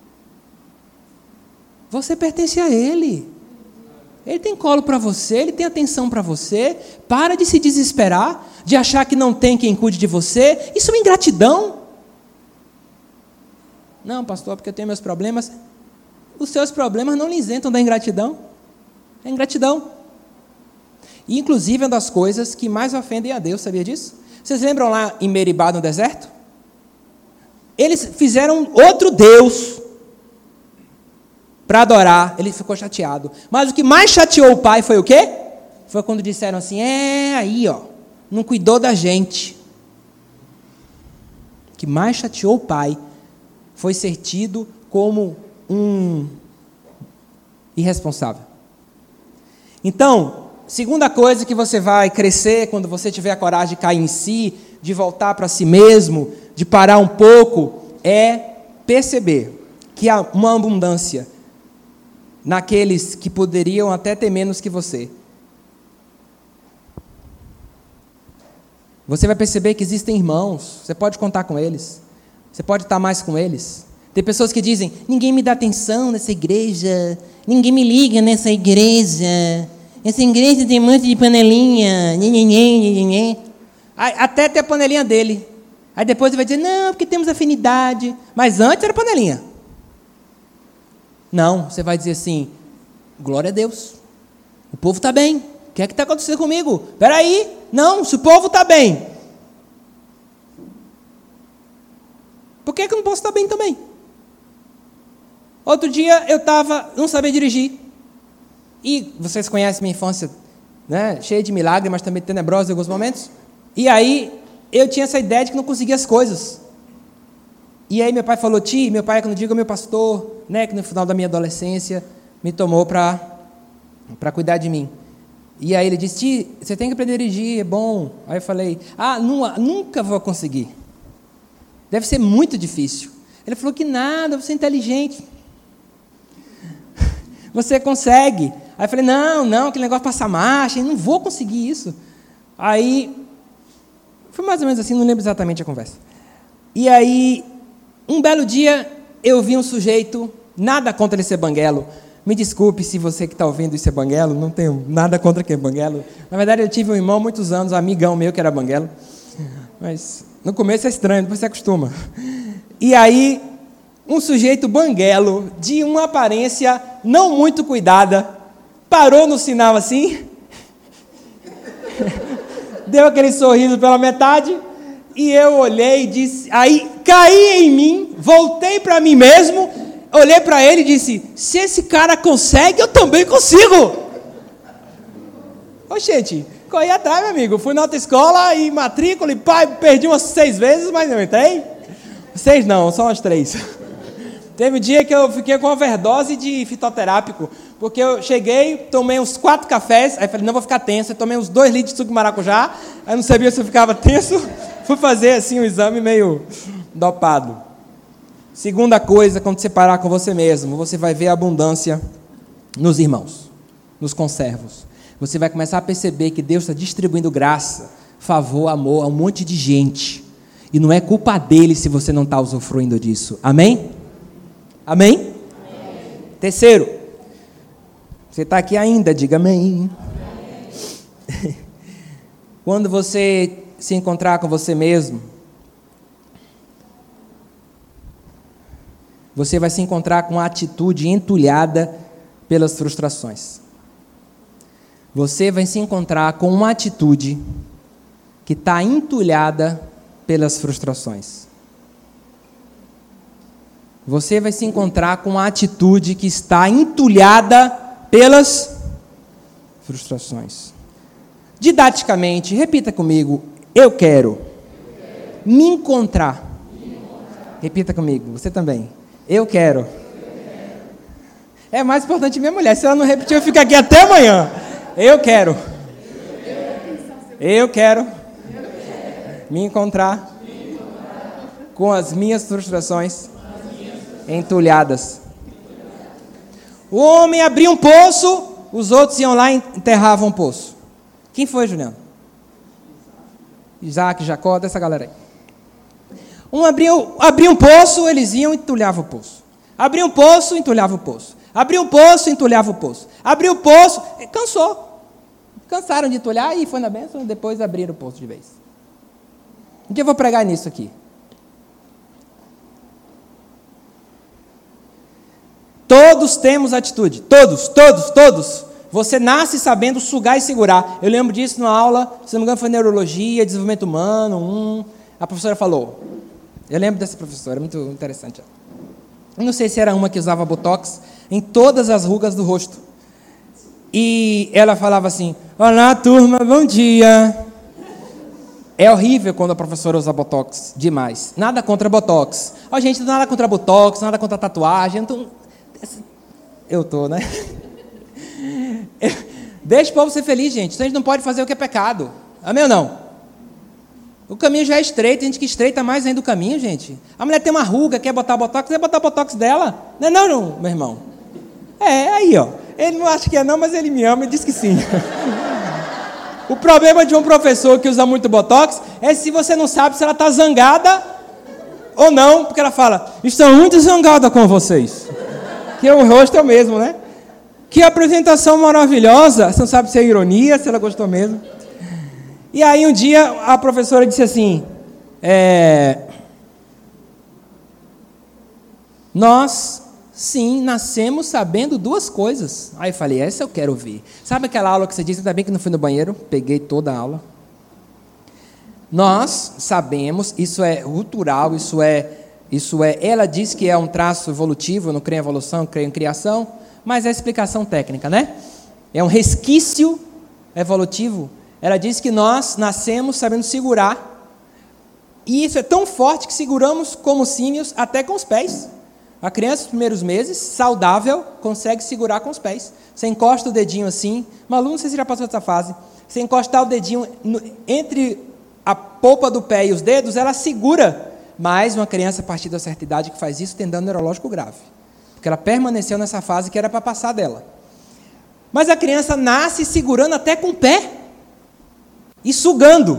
Você pertence a Ele. Ele tem colo para você, Ele tem atenção para você. Para de se desesperar, de achar que não tem quem cuide de você. Isso é ingratidão. Não, pastor, porque eu tenho meus problemas. Os seus problemas não lhe isentam da ingratidão. É ingratidão. E, inclusive, é uma das coisas que mais ofendem a Deus, sabia disso? Vocês lembram lá em Meribá, no deserto? Eles fizeram outro Deus para adorar. Ele ficou chateado. Mas o que mais chateou o pai foi o quê? Foi quando disseram assim, aí, ó, não cuidou da gente. O que mais chateou o pai foi ser tido como um irresponsável. Então, segunda coisa que você vai crescer quando você tiver a coragem de cair em si, de voltar para si mesmo, de parar um pouco, é perceber que há uma abundância naqueles que poderiam até ter menos que você. Você vai perceber que existem irmãos, você pode contar com eles, você pode estar mais com eles. Tem pessoas que dizem, ninguém me dá atenção nessa igreja, ninguém me liga nessa igreja, essa igreja tem um monte de panelinha, até ter a panelinha dele. Aí depois ele vai dizer, não, porque temos afinidade, mas antes era panelinha. Não, você vai dizer assim, glória a Deus, o povo está bem, o que é que está acontecendo comigo? Espera aí, não, se o povo está bem, por que eu não posso estar bem também? Outro dia eu não sabia dirigir, e vocês conhecem minha infância, né, cheia de milagres, mas também tenebrosa em alguns momentos, e aí eu tinha essa ideia de que não conseguia as coisas. E aí meu pai falou, meu pai, quando digo meu pastor, né, que no final da minha adolescência me tomou para cuidar de mim. E aí ele disse, você tem que aprender a dirigir, é bom. Aí eu falei, nunca vou conseguir. Deve ser muito difícil. Ele falou que nada, você é inteligente. Você consegue. Aí eu falei, não, aquele negócio de passar marcha, eu não vou conseguir isso. Aí, foi mais ou menos assim, não lembro exatamente a conversa. E aí, um belo dia, eu vi um sujeito, nada contra ele ser banguelo. Me desculpe se você que está ouvindo isso é banguelo, não tenho nada contra quem é banguelo. Na verdade, eu tive um irmão há muitos anos, um amigão meu que era banguelo. Mas no começo é estranho, depois você acostuma. E aí, um sujeito banguelo, de uma aparência não muito cuidada, parou no sinal assim, deu aquele sorriso pela metade, e eu olhei e disse, aí caí em mim, voltei para mim mesmo, olhei para ele e disse, se esse cara consegue, eu também consigo. Ô, gente, corri atrás, meu amigo, fui na autoescola e matrícula, e perdi umas 6 vezes, mas não entrei. 6 não, só umas 3. Teve um dia que eu fiquei com overdose de fitoterápico, porque eu cheguei, tomei uns 4 cafés, aí falei, não vou ficar tenso, eu tomei uns 2 litros de suco de maracujá, aí não sabia se eu ficava tenso, fui fazer assim um exame meio dopado. Segunda coisa, quando você parar com você mesmo, você vai ver a abundância nos irmãos, nos conservos. Você vai começar a perceber que Deus está distribuindo graça, favor, amor a um monte de gente, e não é culpa dele se você não está usufruindo disso. Amém? Amém? Amém. Terceiro, você está aqui ainda, diga amém. Amém. Quando você se encontrar com você mesmo, você vai se encontrar com uma atitude entulhada pelas frustrações. Você vai se encontrar com uma atitude que está entulhada pelas frustrações. você vai se encontrar com uma atitude que está entulhada pelas frustrações. Didaticamente, repita comigo: eu quero me encontrar. Repita comigo, você também. Eu quero. É mais importante minha mulher. Se ela não repetir, eu fico aqui até amanhã. Eu quero. Eu quero me encontrar com as minhas frustrações entulhadas. O homem abriu um poço, os outros iam lá e enterravam o poço. Quem foi, Juliano? Isaac, Jacó, dessa galera aí. Um abriu um poço, eles iam e entulhavam o poço. Abriu um poço, entulhava o poço. Abriu um poço, entulhava o poço. Abriu o poço, cansou. Cansaram de entulhar e foi na bênção, depois abriram o poço de vez. Um dia eu vou pregar nisso aqui. Todos temos atitude. Todos. Você nasce sabendo sugar e segurar. Eu lembro disso na aula, se não me engano foi Neurologia, Desenvolvimento Humano, a professora falou. Eu lembro dessa professora, muito interessante. Eu não sei se era uma que usava botox em todas as rugas do rosto. E ela falava assim: olá, turma, bom dia. É horrível quando a professora usa botox demais. Nada contra botox. Ó, gente, nada contra botox, nada contra tatuagem. Então, eu tô, né? Deixa o povo ser feliz, gente. Então a gente não pode fazer o que é pecado. Amém ou não? O caminho já é estreito, tem gente que estreita mais ainda o caminho, gente. A mulher tem uma ruga, quer botar botox, quer botar botox dela. Não, meu irmão. Aí, ó. Ele não acha que é não, mas ele me ama e diz que sim. O problema de um professor que usa muito botox é se você não sabe se ela está zangada ou não, porque ela fala: estou muito zangada com vocês. Que o rosto é o mesmo, né? Que apresentação maravilhosa. Você não sabe se é ironia, se ela gostou mesmo. E aí um dia a professora disse assim: nós, sim, nascemos sabendo duas coisas. Aí eu falei: essa eu quero ouvir. Sabe aquela aula que você disse, ainda bem que não fui no banheiro? Peguei toda a aula. Nós sabemos, isso é cultural, isso é, ela diz que é um traço evolutivo, eu não creio em evolução, eu creio em criação, mas é explicação técnica, né? É um resquício evolutivo. Ela diz que nós nascemos sabendo segurar, e isso é tão forte que seguramos como símios até com os pés. A criança, nos primeiros meses, saudável, consegue segurar com os pés. Você encosta o dedinho assim, Malu, não sei se já passou essa fase, você encostar o dedinho entre a polpa do pé e os dedos, ela segura. Mas uma criança a partir da certa idade que faz isso tem dano neurológico grave, porque ela permaneceu nessa fase que era para passar dela. Mas a criança nasce segurando até com o pé e sugando.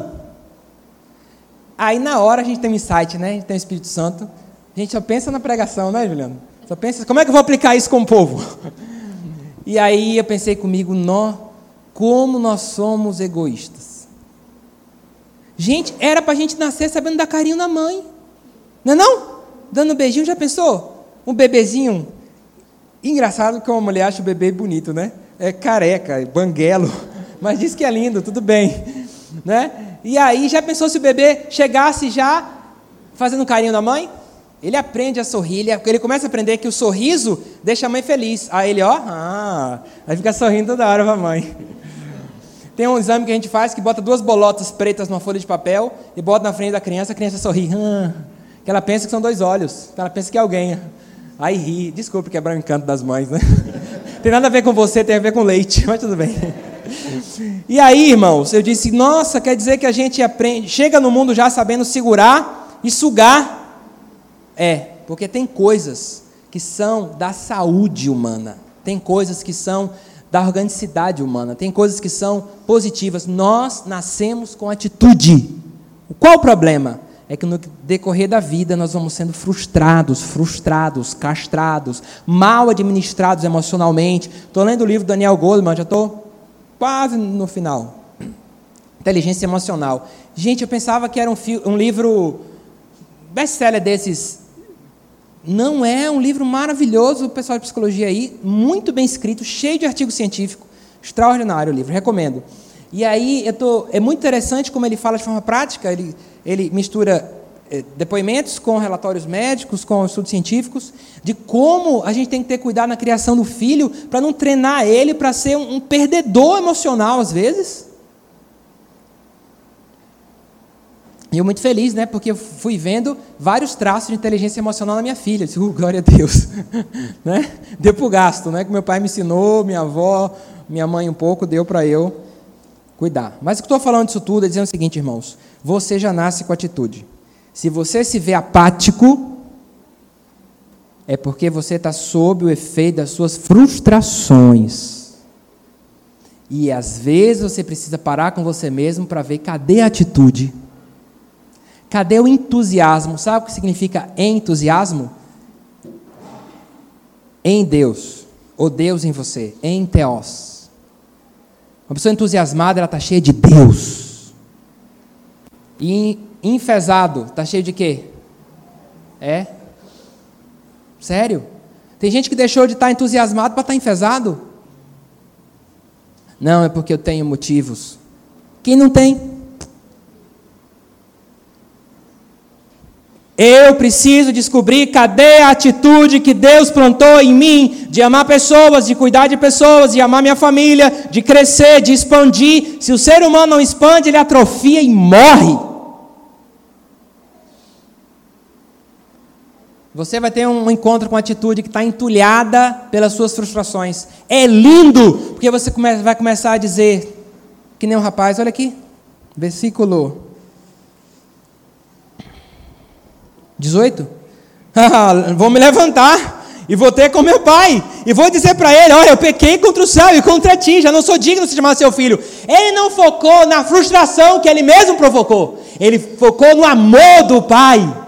Aí na hora a gente tem um insight, né? A gente tem o Espírito Santo. A gente só pensa na pregação, né, Juliano? Só pensa, como é que eu vou aplicar isso com o povo? E aí eu pensei comigo: como nós somos egoístas. Gente, era para a gente nascer sabendo dar carinho na mãe. Não é não? Dando um beijinho, já pensou? Um bebezinho. Engraçado que uma mulher acha o bebê bonito, né? É careca, banguelo, mas diz que é lindo, tudo bem, né? E aí, já pensou se o bebê chegasse já fazendo carinho na mãe? Ele aprende a sorrir, ele começa a aprender que o sorriso deixa a mãe feliz. Aí ele, vai ficar sorrindo toda hora para a mãe. Tem um exame que a gente faz que bota 2 bolotas pretas numa folha de papel e bota na frente da criança, a criança sorri. Que ela pensa que são 2 olhos, que ela pensa que é alguém. Aí ri. Desculpe quebrar o encanto das mães, né? Tem nada a ver com você, tem a ver com leite, mas tudo bem. E aí, irmãos, eu disse: nossa, quer dizer que a gente aprende, chega no mundo já sabendo segurar e sugar. Porque tem coisas que são da saúde humana, tem coisas que são da organicidade humana, tem coisas que são positivas. Nós nascemos com atitude. Qual o problema? É que no decorrer da vida nós vamos sendo frustrados, castrados, mal administrados emocionalmente. Estou lendo o livro do Daniel Goleman, já estou quase no final. Inteligência emocional. Gente, eu pensava que era um livro best-seller desses. Não é, um livro maravilhoso, o pessoal de psicologia aí, muito bem escrito, cheio de artigo científico, extraordinário o livro, recomendo. E aí, é muito interessante como ele fala de forma prática, ele mistura depoimentos, com relatórios médicos, com estudos científicos, de como a gente tem que ter cuidado na criação do filho, para não treinar ele para ser um perdedor emocional, às vezes. E eu muito feliz, né, porque eu fui vendo vários traços de inteligência emocional na minha filha. Eu disse, glória a Deus. Né? Deu para o gasto, né, que meu pai me ensinou, minha avó, minha mãe um pouco, deu para eu cuidar. Mas o que eu estou falando disso tudo é dizendo o seguinte, irmãos, você já nasce com atitude. Se você se vê apático, é porque você está sob o efeito das suas frustrações. E às vezes você precisa parar com você mesmo para ver cadê a atitude. Cadê o entusiasmo? Sabe o que significa entusiasmo? Em Deus, ou Deus em você, em Theos. Uma pessoa entusiasmada, ela está cheia de Deus. E enfesado, está cheio de quê? Sério? Tem gente que deixou de estar entusiasmado para estar enfesado? Não, é porque eu tenho motivos. Quem não tem? Eu preciso descobrir cadê a atitude que Deus plantou em mim, de amar pessoas, de cuidar de pessoas, de amar minha família, de crescer, de expandir. Se o ser humano não expande, ele atrofia e morre. Você vai ter um encontro com a atitude que está entulhada pelas suas frustrações. É lindo, porque você vai começar a dizer, que nem um rapaz, olha aqui, versículo 18. Vou me levantar e vou ter com meu pai, e vou dizer para ele, olha, eu pequei contra o céu e contra ti, já não sou digno de se chamar seu filho. Ele não focou na frustração que ele mesmo provocou, ele focou no amor do pai.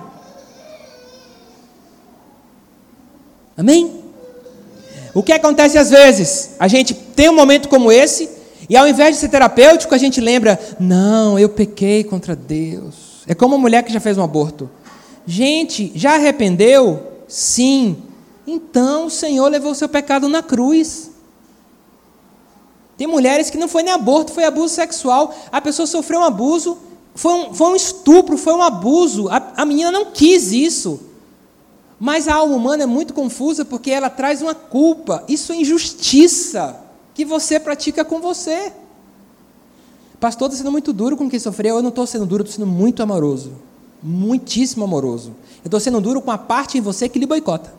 Amém? O que acontece às vezes? A gente tem um momento como esse, e ao invés de ser terapêutico, a gente lembra, não, eu pequei contra Deus. É como uma mulher que já fez um aborto. Gente, já arrependeu? Sim. Então o Senhor levou o seu pecado na cruz. Tem mulheres que não foi nem aborto, foi abuso sexual. A pessoa sofreu um abuso, foi um estupro, foi um abuso. A menina não quis isso. Mas a alma humana é muito confusa porque ela traz uma culpa. Isso é injustiça que você pratica com você. Pastor, está sendo muito duro com quem sofreu. Eu não estou sendo duro, estou sendo muito amoroso. Muitíssimo amoroso. Eu estou sendo duro com a parte em você que lhe boicota.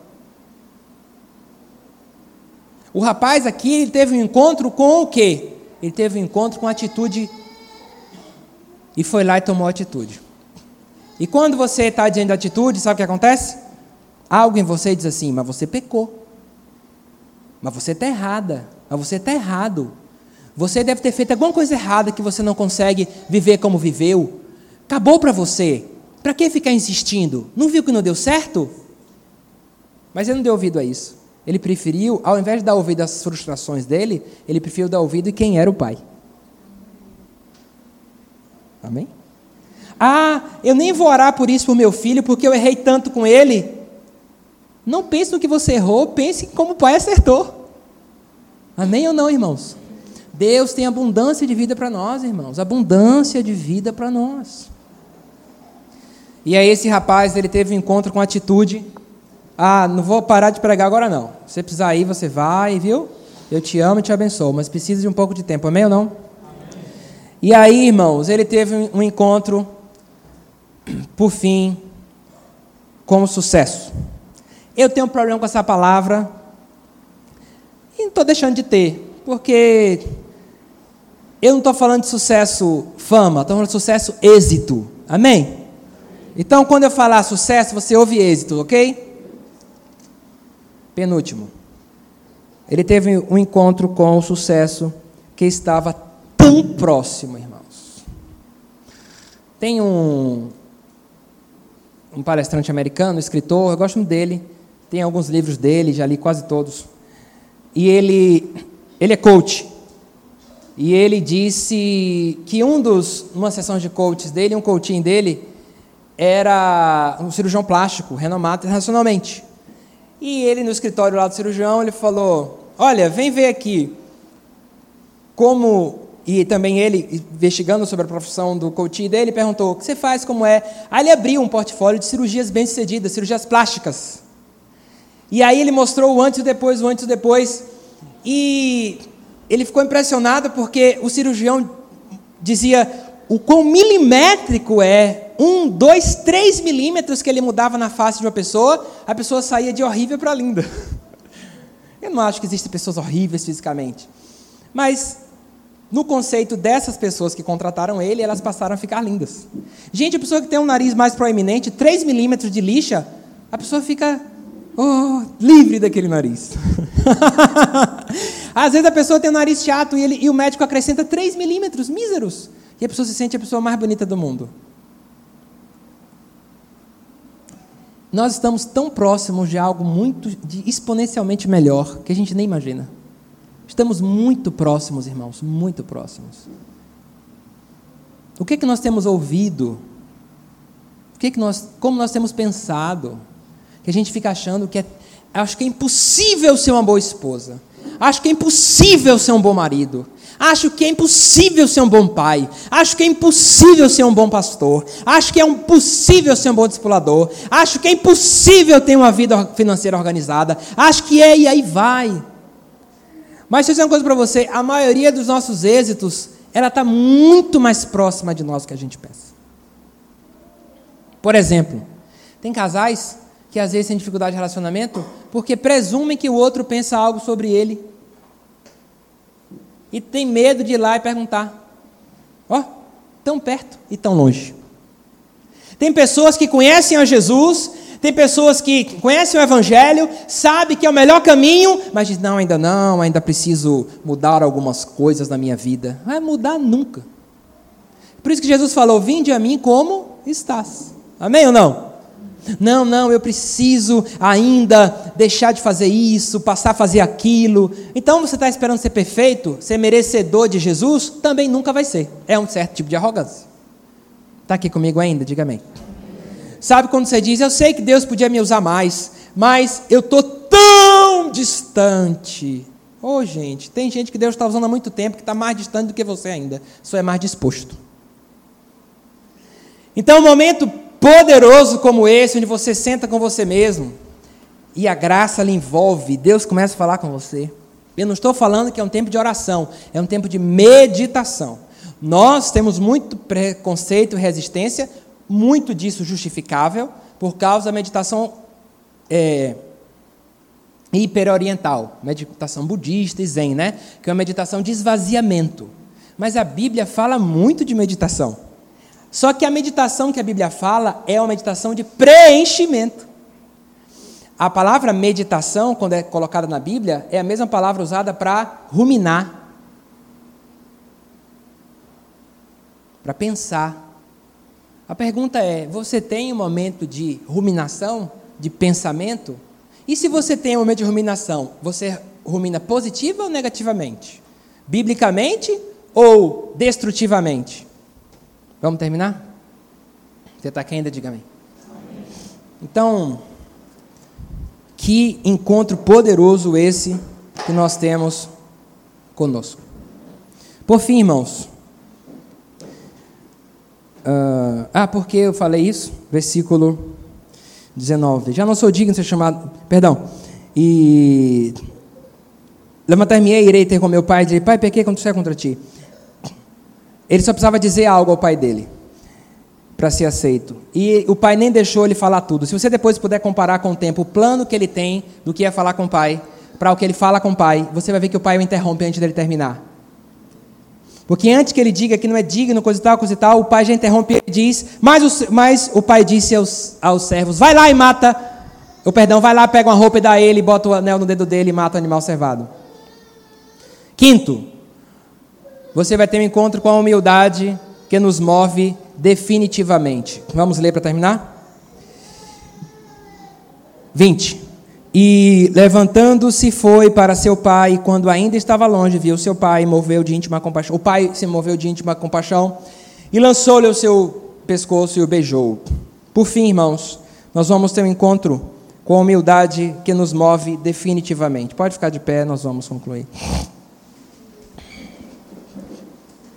O rapaz aqui, ele teve um encontro com o quê? Ele teve um encontro com atitude e foi lá e tomou atitude. E quando você está diante da atitude, sabe o que acontece? Algo em você diz assim, mas você pecou. Mas você está errada. Mas você está errado. Você deve ter feito alguma coisa errada que você não consegue viver como viveu. Acabou para você. Para que ficar insistindo? Não viu que não deu certo? Mas ele não deu ouvido a isso. Ele preferiu, ao invés de dar ouvido às frustrações dele, ele preferiu dar ouvido em quem era o pai. Amém? Ah, eu nem vou orar por isso para o meu filho, porque eu errei tanto com ele. Não pense no que você errou, pense em como o pai acertou. Amém ou não, irmãos? Deus tem abundância de vida para nós, irmãos. Abundância de vida para nós. E aí esse rapaz, ele teve um encontro com atitude. Ah, não vou parar de pregar agora não. Se você precisar ir, você vai, viu? Eu te amo e te abençoo, mas precisa de um pouco de tempo, amém ou não? Amém. E aí, irmãos, ele teve um encontro, por fim, com o sucesso. Eu tenho um problema com essa palavra, e não estou deixando de ter, porque eu não estou falando de sucesso fama, estou falando de sucesso êxito, amém? Então, quando eu falar sucesso, você ouve êxito, ok? Penúltimo. Ele teve um encontro com o sucesso que estava tão próximo, irmãos. Tem um palestrante americano, escritor, eu gosto muito dele, tem alguns livros dele, já li quase todos. E ele é coach. E ele disse que uma sessão de coaches dele, um coaching dele, era um cirurgião plástico, renomado internacionalmente. E ele, no escritório lá do cirurgião, ele falou, olha, vem ver aqui como e também ele, investigando sobre a profissão do coach dele, perguntou: o que você faz, como é? Aí ele abriu um portfólio de cirurgias bem-sucedidas, cirurgias plásticas. E aí ele mostrou o antes e o depois, e ele ficou impressionado porque o cirurgião dizia o quão milimétrico é 1, 2, 3 milímetros que ele mudava na face de uma pessoa, a pessoa saía de horrível para linda. Eu não acho que existem pessoas horríveis fisicamente, mas no conceito dessas pessoas que contrataram ele, elas passaram a ficar lindas. Gente, a pessoa que tem um nariz mais proeminente, 3 milímetros de lixa, a pessoa fica livre daquele nariz. Às vezes a pessoa tem um nariz chato e o médico acrescenta 3 milímetros, míseros, e a pessoa se sente a pessoa mais bonita do mundo. Nós estamos tão próximos de algo exponencialmente melhor, que a gente nem imagina. Estamos muito próximos, irmãos, muito próximos. O que nós temos ouvido? Como nós temos pensado? Que a gente fica achando acho que é impossível ser uma boa esposa. Acho que é impossível ser um bom marido. Acho que é impossível ser um bom pai. Acho que é impossível ser um bom pastor. Acho que é impossível ser um bom discipulador. Acho que é impossível ter uma vida financeira organizada. Acho que e aí vai. Mas deixa eu dizer uma coisa para você, a maioria dos nossos êxitos, ela está muito mais próxima de nós do que a gente pensa. Por exemplo, tem casais que às vezes têm dificuldade de relacionamento porque presumem que o outro pensa algo sobre ele. E tem medo de ir lá e perguntar. Tão perto e tão longe. Tem pessoas que conhecem a Jesus, tem pessoas que conhecem o Evangelho, sabem que é o melhor caminho, mas dizem, ainda preciso mudar algumas coisas na minha vida. Não vai mudar nunca. Por isso que Jesus falou, vinde a mim como estás. Amém ou não? Não, eu preciso ainda deixar de fazer isso, passar a fazer aquilo. Então você está esperando ser perfeito, ser merecedor de Jesus? Também nunca vai ser. É um certo tipo de arrogância. Está aqui comigo ainda? Diga amém. Sabe quando você diz, eu sei que Deus podia me usar mais, mas eu estou tão distante. Gente, tem gente que Deus está usando há muito tempo, que está mais distante do que você ainda. Só é mais disposto. Então, um momento poderoso como esse, onde você senta com você mesmo, e a graça lhe envolve, Deus começa a falar com você. Eu não estou falando que é um tempo de oração, é um tempo de meditação. Nós temos muito preconceito e resistência, muito disso justificável, por causa da meditação hiperoriental, meditação budista e zen, né? Que é uma meditação de esvaziamento. Mas a Bíblia fala muito de meditação. Só que a meditação que a Bíblia fala é uma meditação de preenchimento. A palavra meditação, quando é colocada na Bíblia, é a mesma palavra usada para ruminar, para pensar. A pergunta é, você tem um momento de ruminação, de pensamento? E se você tem um momento de ruminação, você rumina positiva ou negativamente? Biblicamente ou destrutivamente? Vamos terminar? Você está aqui ainda? Diga amém. Então, que encontro poderoso esse que nós temos conosco. Por fim, irmãos. Por que eu falei isso? Versículo 19. Já não sou digno de ser chamado... Perdão. E... Levantar-me-ei, irei ter com meu pai e direi, pai, pequei contra ti. Ele só precisava dizer algo ao pai dele, para ser aceito. E o pai nem deixou ele falar tudo. Se você depois puder comparar com o tempo, o plano que ele tem do que é falar com o pai, para o que ele fala com o pai, você vai ver que o pai o interrompe antes dele terminar. Porque antes que ele diga que não é digno, coisa e tal, o pai já interrompe e diz, mas o pai disse aos servos, vai lá e mata, vai lá, pega uma roupa e dá a ele, bota o anel no dedo dele e mata o animal cevado. Quinto, você vai ter um encontro com a humildade que nos move definitivamente. Vamos ler para terminar? 20. E levantando-se foi para seu pai, e quando ainda estava longe, viu seu pai, moveu de íntima compaixão. O pai se moveu de íntima compaixão e lançou-lhe o seu pescoço e o beijou. Por fim, irmãos, nós vamos ter um encontro com a humildade que nos move definitivamente. Pode ficar de pé, nós vamos concluir.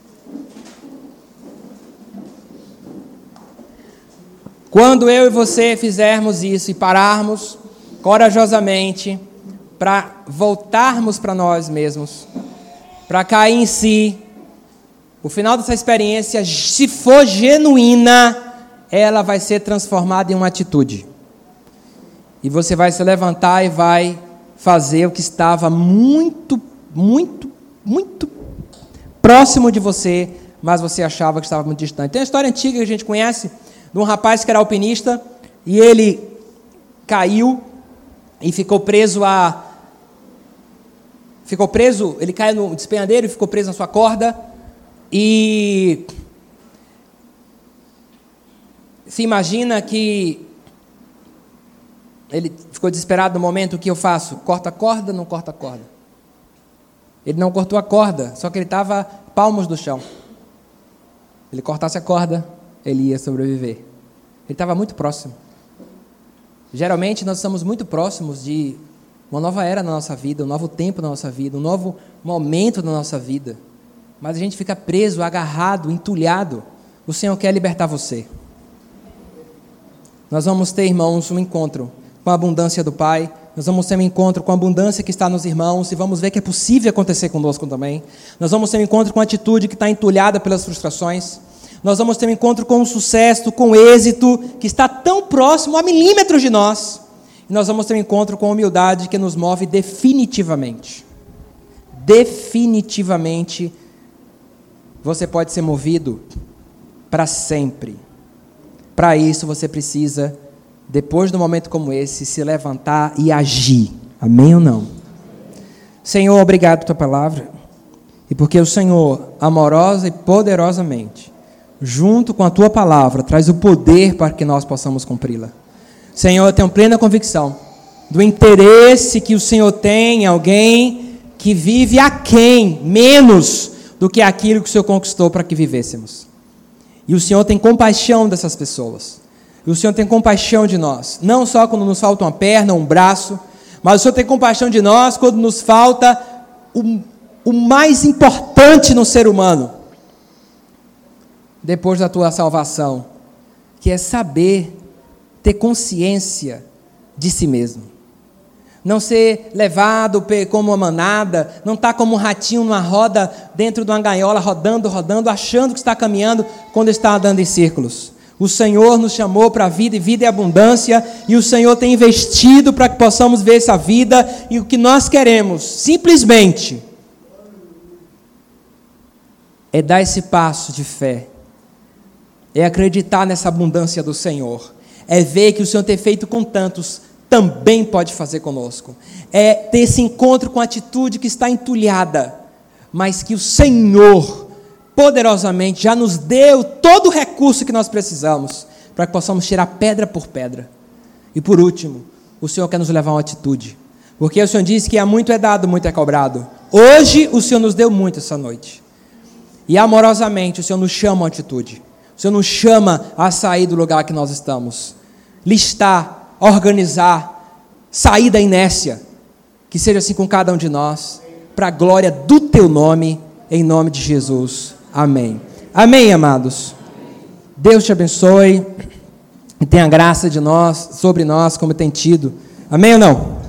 Quando eu e você fizermos isso e pararmos corajosamente para voltarmos para nós mesmos, para cair em si, o final dessa experiência, se for genuína, ela vai ser transformada em uma atitude. E você vai se levantar e vai fazer o que estava muito, muito, muito próximo de você, mas você achava que estava muito distante. Tem uma história antiga que a gente conhece, de um rapaz que era alpinista, e ele caiu e ficou preso, ele caiu no despenhadeiro e ficou preso na sua corda, e se imagina que ele ficou desesperado no momento. O que eu faço? Corta a corda, não corta a corda? Ele não cortou a corda, só que ele estava palmos do chão. Ele cortasse a corda, ele ia sobreviver. Ele estava muito próximo. Geralmente nós estamos muito próximos de uma nova era na nossa vida, um novo tempo na nossa vida, um novo momento na nossa vida. Mas a gente fica preso, agarrado, entulhado. O Senhor quer libertar você. Nós vamos ter, irmãos, um encontro com a abundância do Pai. Nós vamos ter um encontro com a abundância que está nos irmãos e vamos ver que é possível acontecer conosco também. Nós vamos ter um encontro com a atitude que está entulhada pelas frustrações. Nós vamos ter um encontro com o sucesso, com o êxito, que está tão próximo, a milímetros de nós. E nós vamos ter um encontro com a humildade que nos move definitivamente. Definitivamente, você pode ser movido para sempre. Para isso você precisa, depois de um momento como esse, se levantar e agir. Amém ou não? Senhor, obrigado por tua palavra. E porque o Senhor, amorosa e poderosamente, junto com a tua palavra, traz o poder para que nós possamos cumpri-la. Senhor, eu tenho plena convicção do interesse que o Senhor tem em alguém que vive aquém, menos do que aquilo que o Senhor conquistou para que vivêssemos. E o Senhor tem compaixão dessas pessoas. E o Senhor tem compaixão de nós. Não só quando nos falta uma perna, um braço, mas o Senhor tem compaixão de nós quando nos falta o mais importante no ser humano, depois da tua salvação, que é saber ter consciência de si mesmo. Não ser levado como uma manada, não estar como um ratinho numa roda, dentro de uma gaiola, rodando, achando que está caminhando, quando está andando em círculos. O Senhor nos chamou para a vida e vida e abundância, e o Senhor tem investido para que possamos ver essa vida, e o que nós queremos, simplesmente, é dar esse passo de fé, é acreditar nessa abundância do Senhor, é ver que o Senhor tem feito com tantos, também pode fazer conosco, é ter esse encontro com a atitude que está entulhada, mas que o Senhor poderosamente já nos deu todo o recurso que nós precisamos, para que possamos tirar pedra por pedra. E por último, o Senhor quer nos levar a uma atitude, porque o Senhor diz que há muito é dado, muito é cobrado. Hoje o Senhor nos deu muito essa noite, e amorosamente o Senhor nos chama a uma atitude. O Senhor nos chama a sair do lugar que nós estamos, listar, organizar, sair da inércia. Que seja assim com cada um de nós, para a glória do teu nome, em nome de Jesus. Amém. Amém, amados. Deus te abençoe e tenha graça de nós, sobre nós, como tem tido. Amém ou não?